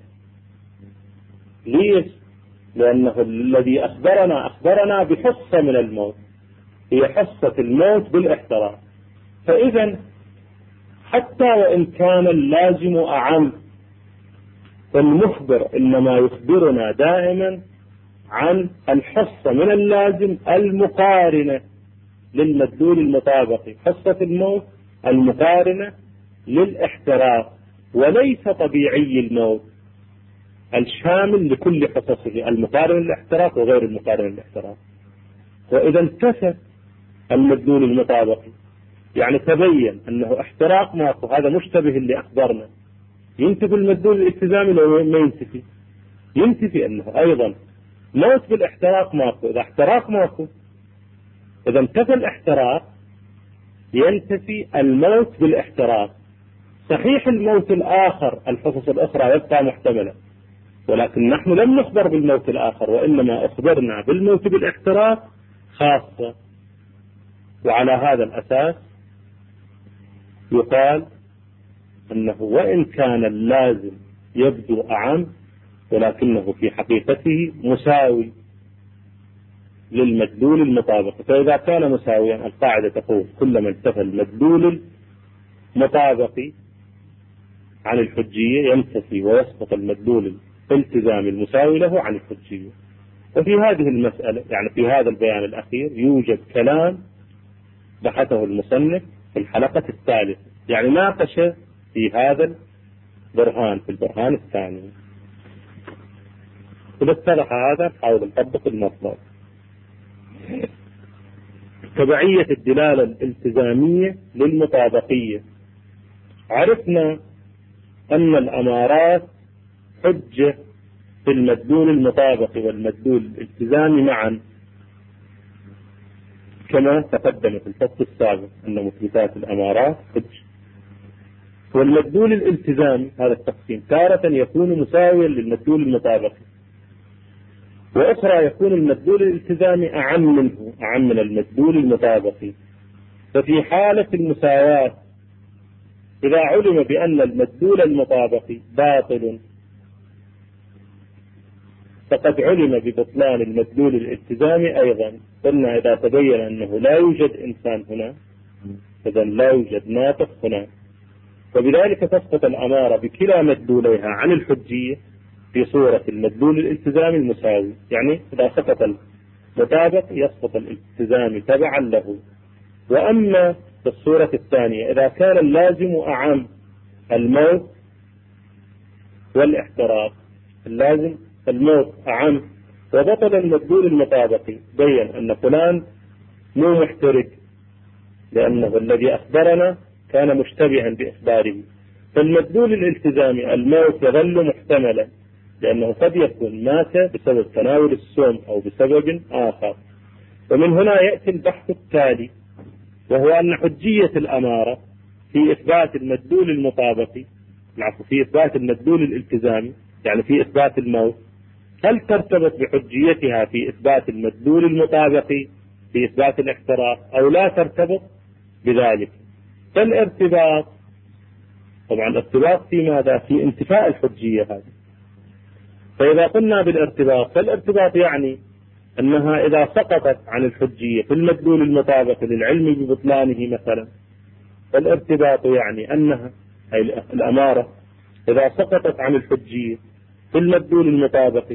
ليش؟ لأنه الذي أخبرنا أخبرنا بحصة من الموت، هي حصة الموت بالاحتراق. فإذا حتى وإن كان اللازم أعم، فالمخبر إنما يخبرنا دائما عن الحصة من اللازم المقارنة للمدلول المطابقي، حصة الموت المقارنة للاحتراق، وليس طبيعي الموت الشامل لكل حصصه المقارنة للاحتراق وغير المقارنة للاحتراق. وإذا انتفى المدلول المطابقي، يعني تبين أنه احتراق ماكو، هذا مشتبه اللي أخبرنا، ينتفي المدلول الالتزامي لو ما ينتفي، ينتفي أنه أيضا موت بالاحتراق ماكو. إذا احتراق ماكو، إذا انتفى الاحتراق ينتفي الموت بالاحتراق. صحيح الموت الآخر الحصص الأخرى يبقى محتملة، ولكن نحن لم نخبر بالموت الآخر، وإنما أخبرنا بالموت بالاحتراق خاصة. وعلى هذا الأساس يقال أنه وإن كان اللازم يبدو أعم، ولكنه في حقيقته مساوي للمدلول المطابق. فإذا كان مساويا، القاعدة تقول كلما انتفى المدلول المطابق عن الحجية ينتفي ويسقط المدلول الالتزامي المساوي له عن الحجية. وفي هذه المسألة، يعني في هذا البيان الأخير، يوجد كلام بحثه المصنف في الحلقة الثالثة، يعني ناقش في هذا البرهان في البرهان الثاني. إذا اتضح هذا نحاول نطبق المطلب. تبعية الدلالة الالتزامية للمطابقية. عرفنا أن الأمارات حجة في المدلول المطابق والمدلول الالتزامي معا، كما تقدم في الفصل السابق أن مثبتات الأمارات حجة. والمدلول الالتزامي هذا التقسيم تارة يكون مساويا للمدلول المطابق، وأخرى يكون المدلول الالتزامي أعم منه، أعم من المدلول المطابقي. ففي حالة المساواة إذا علم بأن المدلول المطابقي باطل، فقد علم ببطلان المدلول الالتزامي أيضا. قلنا إذا تبين أنه لا يوجد إنسان هنا، إذا لا يوجد ناطق هنا، وبذلك تسقط الأمارة بكلا مدلوليها عن الحجية في صورة المدلول الالتزامي المساوي. يعني إذا سقط المطابق يسقط الالتزامي تبعا له. وأما في الصورة الثانية إذا كان اللازم أعم، الموت والاحتراق، اللازم الموت أعم وبطل المدلول المطابقي، بين أن فلان مو محترق لأنه الذي أخبرنا كان مشتبها بإخباره، فالمدلول الالتزامي الموت يظل محتملا لأنه قد يكون مات بسبب تناول السم أو بسبب آخر. ومن هنا يأتي البحث التالي، وهو أن حجية الأمارة في إثبات المدلول المطابقي، العفو في إثبات المدلول الالتزامي يعني في إثبات الموت، هل ترتبط بحجيتها في إثبات المدلول المطابقي في إثبات الاحتراق أو لا ترتبط بذلك؟ فالارتباط طبعا الارتباط في ماذا؟ في انتفاء الحجية هذه. فإذا قلنا بالارتباط فالارتباط يعني أنها إذا سقطت عن الحجية في المدلول المطابق للعلم ببطلانه مثلا، فالارتباط يعني أنها أي الأمارة إذا سقطت عن الحجية في المدلول المطابق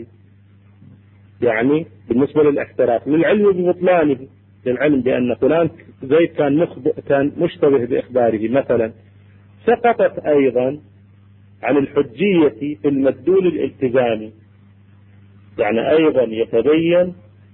يعني بالنسبة للاحتراق للعلم ببطلانه، للعلم بأن فلان زيد كان مخبئ كان مشتبه بإخباره مثلا، سقطت أيضا عن الحجية في المدلول الالتزامي، يعني أيضا يتبين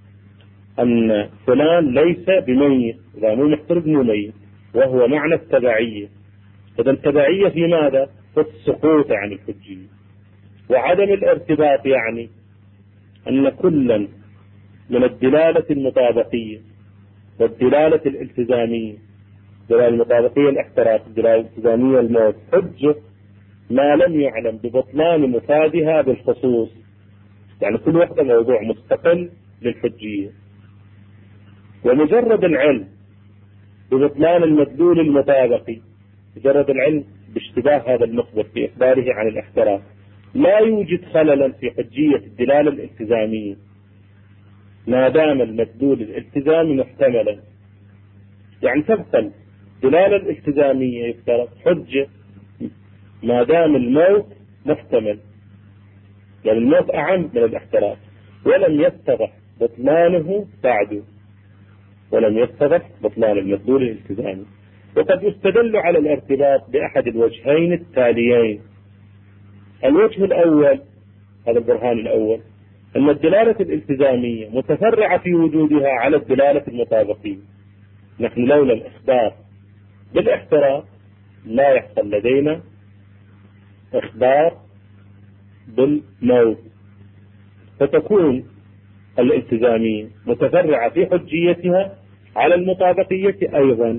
أن فلان ليس بميت، إذا مو محترق مو ميت، وهو معنى التبعية. إذا التبعية في ماذا؟ في السقوط عن الحجية. وعدم الارتباط يعني أن كلا من الدلالة المطابقية والدلالة الالتزامية، الدلالة المطابقية الاحتراق، الدلالة الالتزامية الموت، حجة ما لم يعلم ببطلان مفادها بالخصوص، يعني كل واحدة موضوع مستقل للحجية. ومجرد العلم ببطلان المدلول المطابقي، مجرد العلم باشتباه هذا المخبر في إخباره عن الاحتراق لا يوجد خللا في حجية الدلالة الالتزامية ما دام المدلول الالتزامي محتملا. يعني تبقى الدلالة الالتزامية يفترض حجة ما دام الموت محتمل، يعني الموت أعم من الاحتراق، ولم يتضح بطلانه بعده، ولم يتضح بطلان المدلول الالتزامي. وقد يستدل على الارتباط بأحد الوجهين التاليين. الوجه الأول، هذا البرهان الأول، أن الدلالة الالتزامية متفرعة في وجودها على الدلالة المطابقية. نحن لولا الإخبار بالاحتراق لا يحصل لدينا إخبار بالموت، فتكون الالتزامية متفرعة في حجيتها على المطابقية أيضا.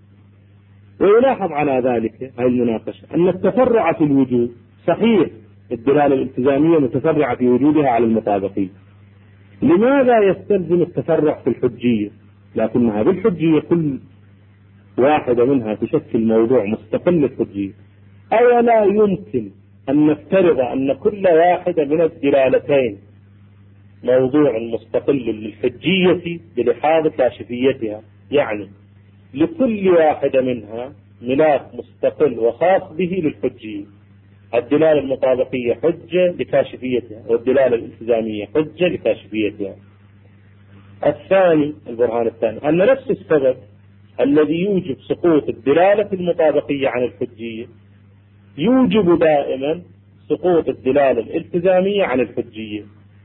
ويلاحظ على ذلك هذه المناقشة أن التفرع في الوجود صحيح، الدلالة الالتزامية متفرعة في وجودها على المطابقية. لماذا يستلزم التفرع في الحجية؟ لكنها بالحجية كل واحدة منها تشكل موضوع مستقل للحجية. أولا يمكن أن نفترض أن كل واحدة من الدلالتين موضوع مستقل للحجية بلحاظ كاشفيتها، يعني لكل واحدة منها ملاك مستقل وخاص به للحجية. الدلالة المطابقية حجة لكاشفيتها، والدلالة الالتزامية حجة لكاشفيتها. الثاني، البرهان الثاني، أن نفس السبب الذي يوجب سقوط الدلالة المطابقية عن الحجية يوجب دائما سقوط الدلالة الالتزامية عن الحجية.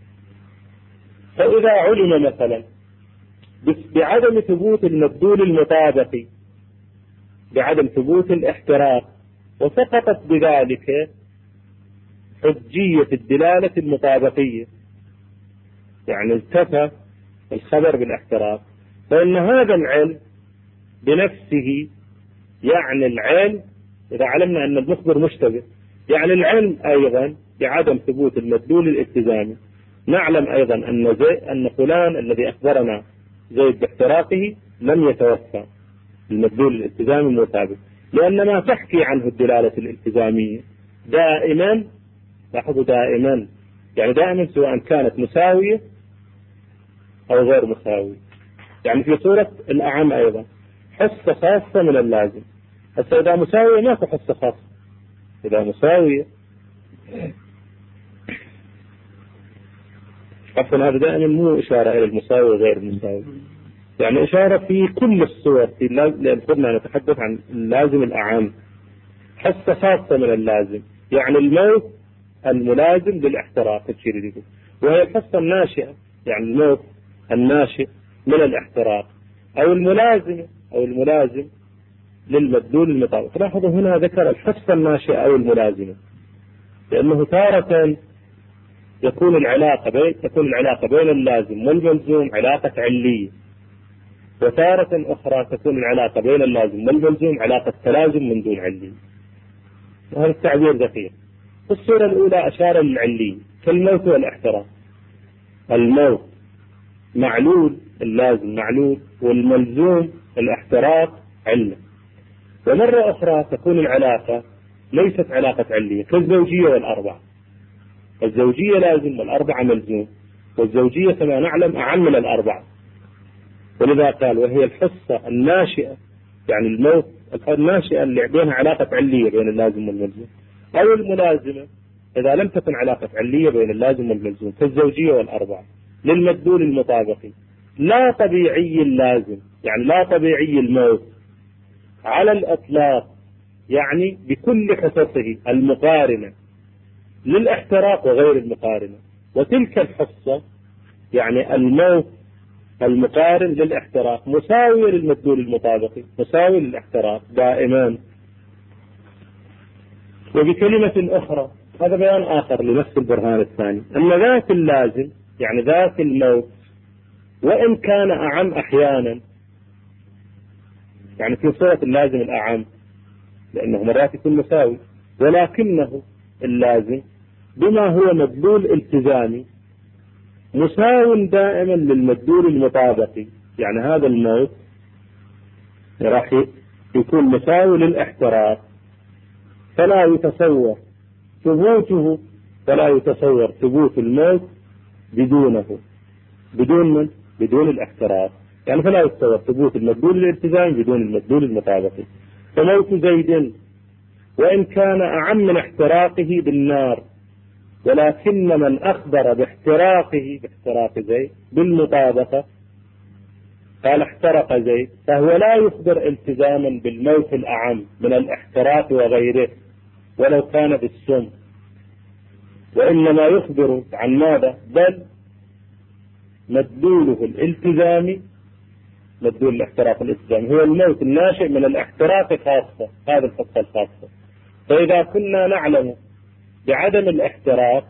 فإذا علم مثلا بعدم ثبوت المدلول المطابقي، بعدم ثبوت الاحتراق، وسقطت بذلك حجية الدلالة المطابقية، يعني انتفى الخبر بالاحتراق، فإن هذا العلم بنفسه، يعني العلم إذا علمنا أن المخبر مشتبه، يعني العلم أيضا بعدم ثبوت المدلول الالتزامي، نعلم أيضا أن زي أن فلان الذي أخبرنا زيد باحتراقه لم يتوفى، المدلول الالتزامي المطابق، لأن ما تحكي عنه الدلالة الالتزامية دائما، لاحظوا دائما، يعني دائما سواء كانت مساوية أو غير مساوية. يعني في صورة الأعم أيضا حصة خاصة من اللازم. حتى إذا مساوية ما في حصة خاصة، إذا مساوية عفوا هذا دائما مو إشارة إلى المساوي غير المساوي، يعني إشارة في كل الصور، في لأن كنا نتحدث عن اللازم الأعم، حصة خاصة من اللازم، يعني الموت الملازم للاحتراق الشريري، وهي الحصة الناشئة، يعني الموت الناشئ من الاحتراق، أو الملازم أو الملازم للمدلول المطابق. لاحظوا هنا ذكر الحصة الناشئة أو الملازمة، لأنه تارة يكون العلاقة بين تكون العلاقة بين اللازم والملزوم علاقة علية، وتارة أخرى تكون العلاقة بين اللازم والملزوم علاقة تلازم من دون علي. وهذا التعبير دقيق. في الصورة الأولى أشار للعلي كالموت والاحتراق. الموت معلول، اللازم معلول، والملزوم الاحتراق علة. ومرة أخرى تكون العلاقة ليست علاقة علية كالزوجية والأربعة. الزوجية لازم والأربعة ملزوم، والزوجية كما نعلم أعم من الأربعة، ولذا قال وهي الحصة الناشئة، يعني الموت الناشئة اللي بينها علاقة علية بين اللازم والملزوم، أو الملازمة إذا لم تكن علاقة علية بين اللازم والملزوم كالزوجية والأربعة للمدلول المطابقي. لا طبيعي اللازم يعني لا طبيعي الموت على الإطلاق، يعني بكل حصصه المقارنة للاحتراق وغير المقارنة، وتلك الحصة يعني الموت المقارن للاحتراق مساوي للمدلول المطابقي، مساوي للاحتراق دائما. وبكلمة أخرى هذا بيان آخر لنفس البرهان الثاني، أن ذات اللازم يعني ذات الموت وإن كان أعم أحيانا، يعني في صورة اللازم الأعم لأنه مرات يكون مساوي، ولكنه اللازم بما هو مدلول التزامي مساو دائما للمدلول المطابقي، يعني هذا الموت راح يكون مساوي للاحتراق، فلا يتصور ثبوته فلا يتصور ثبوت الموت بدونه بدون من بدون الاحتراق، يعني فلا يتصور ثبوت المدلول الالتزامي بدون المدلول المطابقي. فموت زيد وإن كان أعم من احتراقه بالنار، ولكن من أخبر باحتراقه باحتراق زيد بالمطابقة قال احترق زيد، فهو لا يخبر التزاما بالموت الأعم من الاحتراق وغيره ولو كان بالسم، وإنما يخبر عن ماذا؟ بل مدلوله الالتزامي، مدلول الاحتراق الالتزامي هو الموت الناشئ من الاحتراق خاصة، هذا الخطة الخاصة. فإذا كنا نعلم بعدم الاحتراق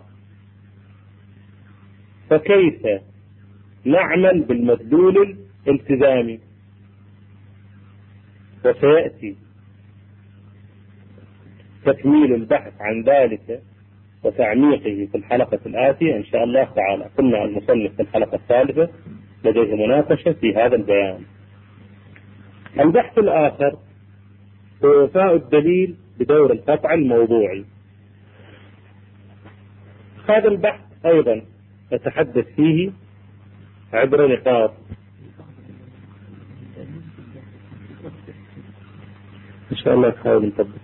فكيف نعمل بالمدلول الالتزامي؟ وسيأتي تكميل البحث عن ذلك وتعميقه في الحلقة الآتية إن شاء الله تعالى. قلنا المصنف في الحلقة الثالثة لديه مناقشة في هذا البيان. البحث الآخر هو وفاء الدليل بدور القطع الموضوعي. هذا البحث أيضا نتحدث فيه عبر نقاط إن شاء الله نحاول نطبقه.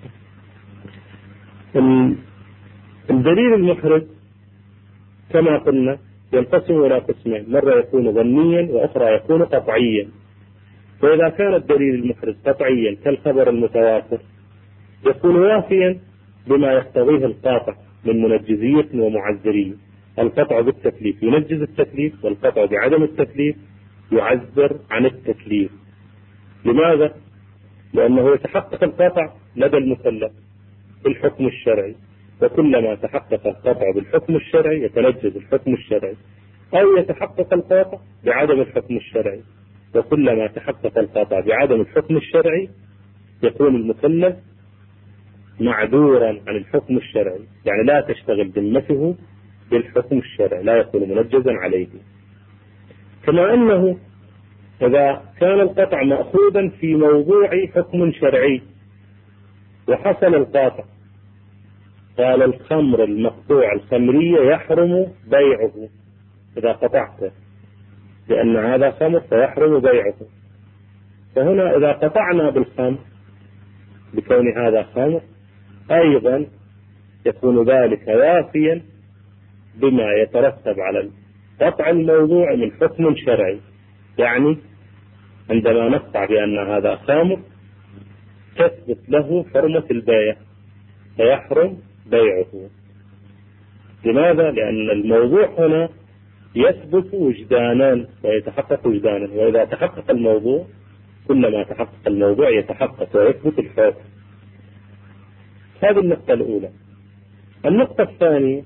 الدليل المحرز كما قلنا ينقسم إلى قسمين، مرة يكون ظنيا وأخرى يكون قطعيا. فإذا كان الدليل المحرز قطعيا كالخبر المتواتر يكون وافيا بما يقتضيه القاطع من منجزية ومعذرية. القطع بالتكليف ينجز التكليف، والقطع بعدم التكليف يعذر عن التكليف. لماذا؟ لأنه يتحقق القطع لدى المكلف بالحكم الشرعي، وكلما تحقق القطع بالحكم الشرعي يتنجز الحكم الشرعي، أو يتحقق القطع بعدم الحكم الشرعي، وكلما تحقق القطع بعدم الحكم الشرعي يكون المكلف معذورا عن الحكم الشرعي، يعني لا تشتغل ذمته بالحكم الشرعي، لا يكون منجزا عليه. كما أنه إذا كان القطع مأخوذا في موضوع حكم شرعي وحصل القاطع قال الخمر المقطوع الخمرية يحرم بيعه إذا قطعته، لأن هذا خمر فيحرم بيعه. فهنا إذا قطعنا بالخمر بكون هذا خمر أيضا يكون ذلك وافيا بما يترتب على القطع الموضوع من حكم شرعي، يعني عندما نقطع بأن هذا خمر تثبت له حرمة البيع فيحرم بيعه. لماذا؟ لأن الموضوع هنا يثبت وجدانا ويتحقق وجدانا، وإذا تحقق الموضوع كلما تحقق الموضوع يتحقق ويثبت الحكم. هذه النقطة الأولى. النقطة الثانية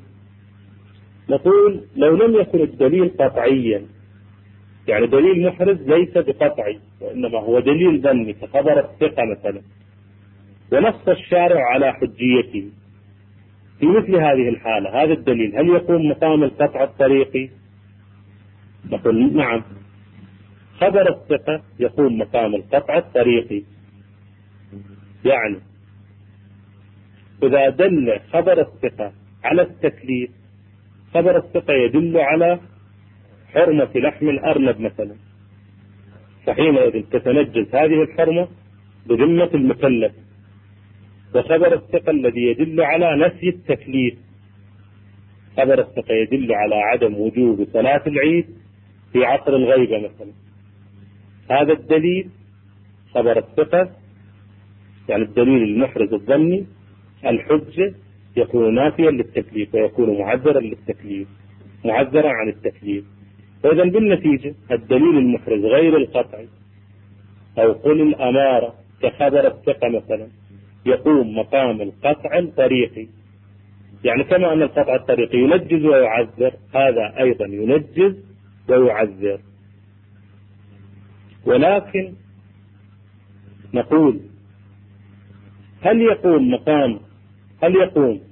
نقول لو لم يكن الدليل قطعيا، يعني دليل محرز ليس بقطعي وإنما هو دليل ظني كخبر الثقة مثلا، ونص الشارع على حجيته، في مثل هذه الحالة هذا الدليل هل يقوم مقام القطع الطريقي؟ نقول نعم، خبر الثقة يقوم مقام القطع الطريقي. يعني إذا دل خبر الثقة على التكليف، خبر الثقة يدل على حرمة لحم الأرنب مثلا، فحينئذ تتنجز هذه الحرمة بذمة المكلف. وخبر الثقة الذي يدل على نفي التكليف، خبر الثقة يدل على عدم وجوب صلاة العيد في عصر الغيبة مثلا، هذا الدليل خبر الثقة يعني الدليل المحرز الظني الحجة يكون نافيا للتكليف ويكون معذرا للتكليف، معذرا عن التكليف. وإذا بالنتيجة الدليل المحرز غير القطعي أو قل الأمارة كخبر الثقة مثلا يقوم مقام القطع الطريقي. يعني كما أن القطع الطريقي ينجز ويعذر، هذا أيضا ينجز ويعذر. ولكن نقول هل يقوم مقام هل يقوم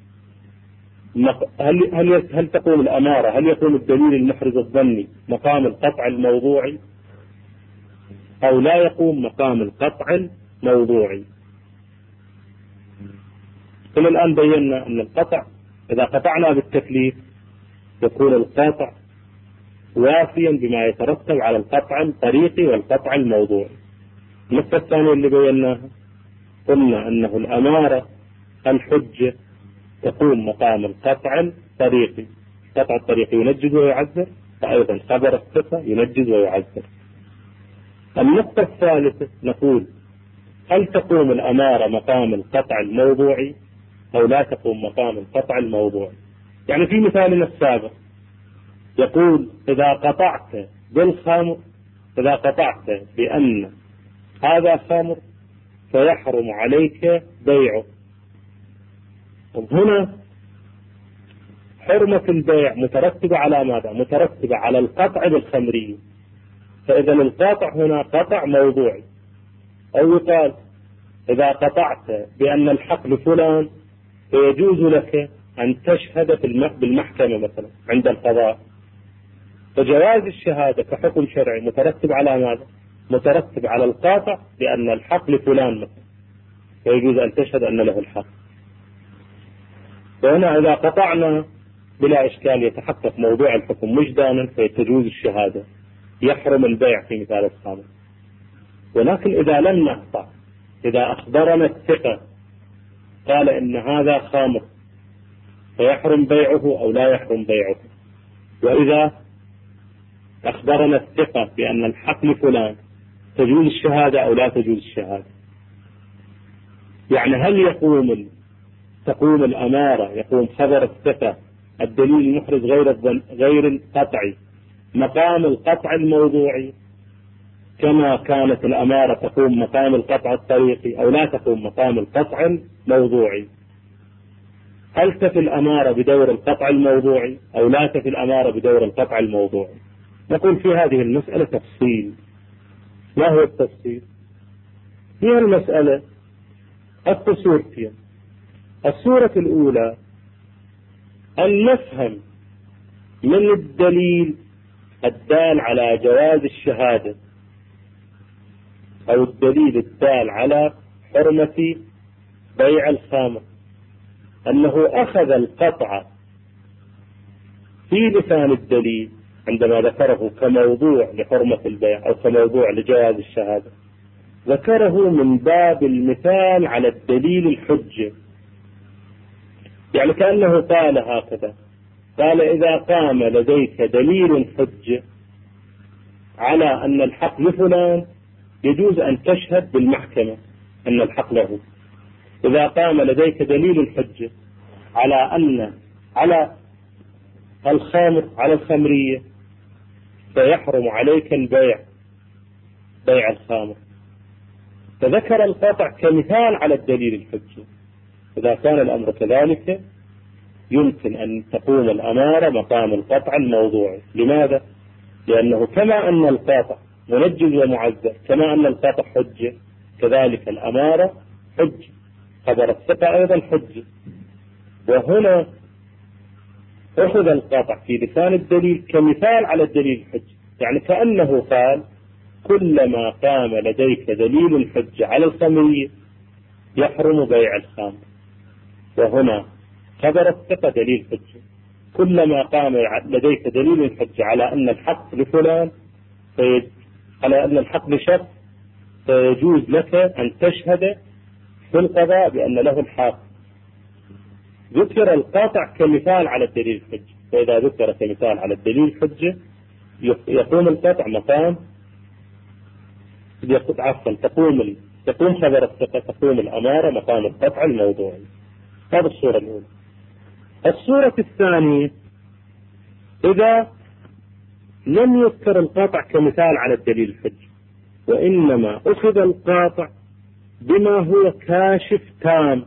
هل هل هل تقوم الأمارة، هل يقوم الدليل المحرز الظني مقام القطع الموضوعي أو لا يقوم مقام القطع الموضوعي؟ كل الآن بينا أن القطع إذا قطعنا بالتكليف يكون القطع وافيا بما يترتب على القطع الطريقي والقطع الموضوعي. النقطة الثانية اللي بيناها قلنا أنه الأمارة الحجة تقوم مقام القطع الطريقي، القطع الطريقي ينجز ويعذر، فأيضا خبر الثقة ينجز ويعذر. النقطة الثالثة نقول هل تقوم الأمارة مقام القطع الموضوعي أو لا تقوم مقام القطع الموضوعي؟ يعني في مثالنا السابق يقول إذا قطعت بالخمر، إذا قطعت بأن هذا خمر فيحرم عليك بيعه. هنا حرمة البيع مترتبة على ماذا؟ مترتبة على القطع بالخمرية، فإذا القطع هنا قطع موضوعي. أو يقال إذا قطعت بأن الحق لفلان فيجوز لك أن تشهد بالمحكمة مثلا عند القضاء، فجواز الشهادة كحكم شرعي مترتب على ماذا؟ مترتب على القاطع بأن الحق لفلان مثلا فيجوز أن تشهد أن له الحق. وهنا إذا قطعنا بلا إشكال يتحقق موضوع الحكم وجدانا فيتجوز الشهادة، يحرم البيع في مثال الخامس. ولكن إذا لم نقطع، إذا أخبرنا الثقة قال إن هذا خامر فيحرم بيعه أو لا يحرم بيعه، وإذا أخبرنا الثقة بأن الحق لفلان تجوز الشهادة أو لا تجوز الشهادة. يعني هل يقوم تقوم الأمارة، يقوم خبر الثقة الدليل المحرز غير غير القطعي مقام القطع الموضوعي كما كانت الأمارة تقوم مقام القطع الطريقي، أو لا تقوم مقام القطع الموضوعي؟ هل تفي الأمارة بدور القطع الموضوعي أو لا تفي الأمارة بدور القطع الموضوعي؟ نقول في هذه المسألة تفصيل. ما هو التفصيل؟ هي المسألة الصورتين. الصورة الأولى أن نفهم من الدليل الدال على جواز الشهادة أو الدليل الدال على حرمة بيع الخامر أنه أخذ القطع في لسان الدليل عندما ذكره كموضوع لحرمة البيع أو كموضوع لجواز الشهادة، ذكره من باب المثال على الدليل الحجة. يعني كأنه قال هكذا، قال إذا قام لديك دليل حجة على أن الحق لفلان يجوز أن تشهد بالمحكمة أن الحق له. إذا قام لديك دليل الحجة على أن على الخمر على الخمرية فيحرم عليك البيع، بيع الخمر، فذكر القطع كمثال على الدليل الحجة. إذا كان الأمر كذلك يمكن أن تقوم الأمارة مقام القطع الموضوعي. لماذا؟ لأنه كما أن القاطع منجز ومعزر، كما أن القطع حجة كذلك الأمارة حجة، خبر الثقة أيضا حجة. وهنا أخذ القطع في لسان الدليل كمثال على الدليل الحجة، يعني كأنه قال كلما قام لديك دليل حجة على الخمرية يحرم بيع الخمر. وهنا خبر الثقة دليل حجة، كلما قام لديك دليل حجة على أن الحق لفلان فيج... على أن الحق لشخص فيجوز لك أن تشهد في القضاء بأن له الحق. ذكر القاطع كمثال على الدليل الحجة، فإذا ذكر كمثال على الدليل الحجة يقوم القاطع مقام عفوا تقوم تقوم خبر الثقة، تقوم الأمارة مقام القطع الموضوعي. هذه الصورة الأولى. الصورة الثانية إذا لم يذكر القاطع كمثال على الدليل الحجة، وإنما أخذ القاطع بما هو كاشف تام،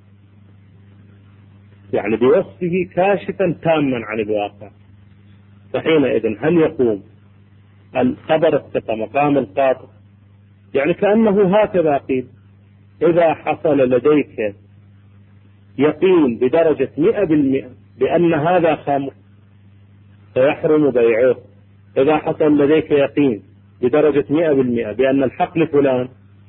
يعني بوصفه كاشفا تاما عن الواقع، فحينئذ هل يقوم الخبر الثقة مقام القاطع؟ يعني كأنه هكذا قيل: إذا حصل لديك يقين بدرجة مئة بالمئة بأن هذا خمر فيحرم بيعه، إذا حصل لديك يقين بدرجة مئة بالمئة بأن الحق لفلان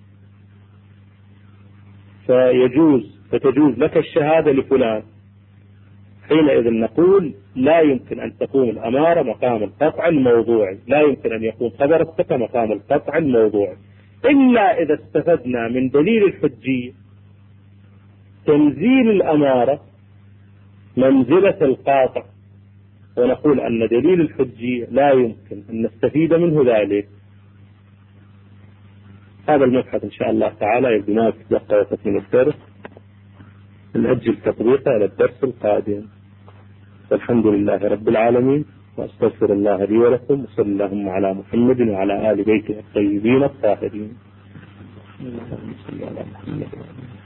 فيجوز فتجوز لك الشهادة لفلان، حينئذ نقول لا يمكن أن تقوم الأمارة مقام القطع الموضوعي، لا يمكن أن يقوم خبر الثقة مقام القطع الموضوعي، إلا إذا استفدنا من دليل الحجية تنزيل الأمارة منزلة القاطع، ونقول أن دليل الحجية لا يمكن أن نستفيد منه ذلك. هذا المبحث إن شاء الله تعالى يبدو ما يتبقى وقت من الدرس، نأجل تطبيقه إلى الدرس القادم. والحمد لله رب العالمين، وأستغفر الله لي ولكم، وصلى اللهم على محمد وعلى آل بيته الطيبين الطاهرين. اللهم صل على محمد.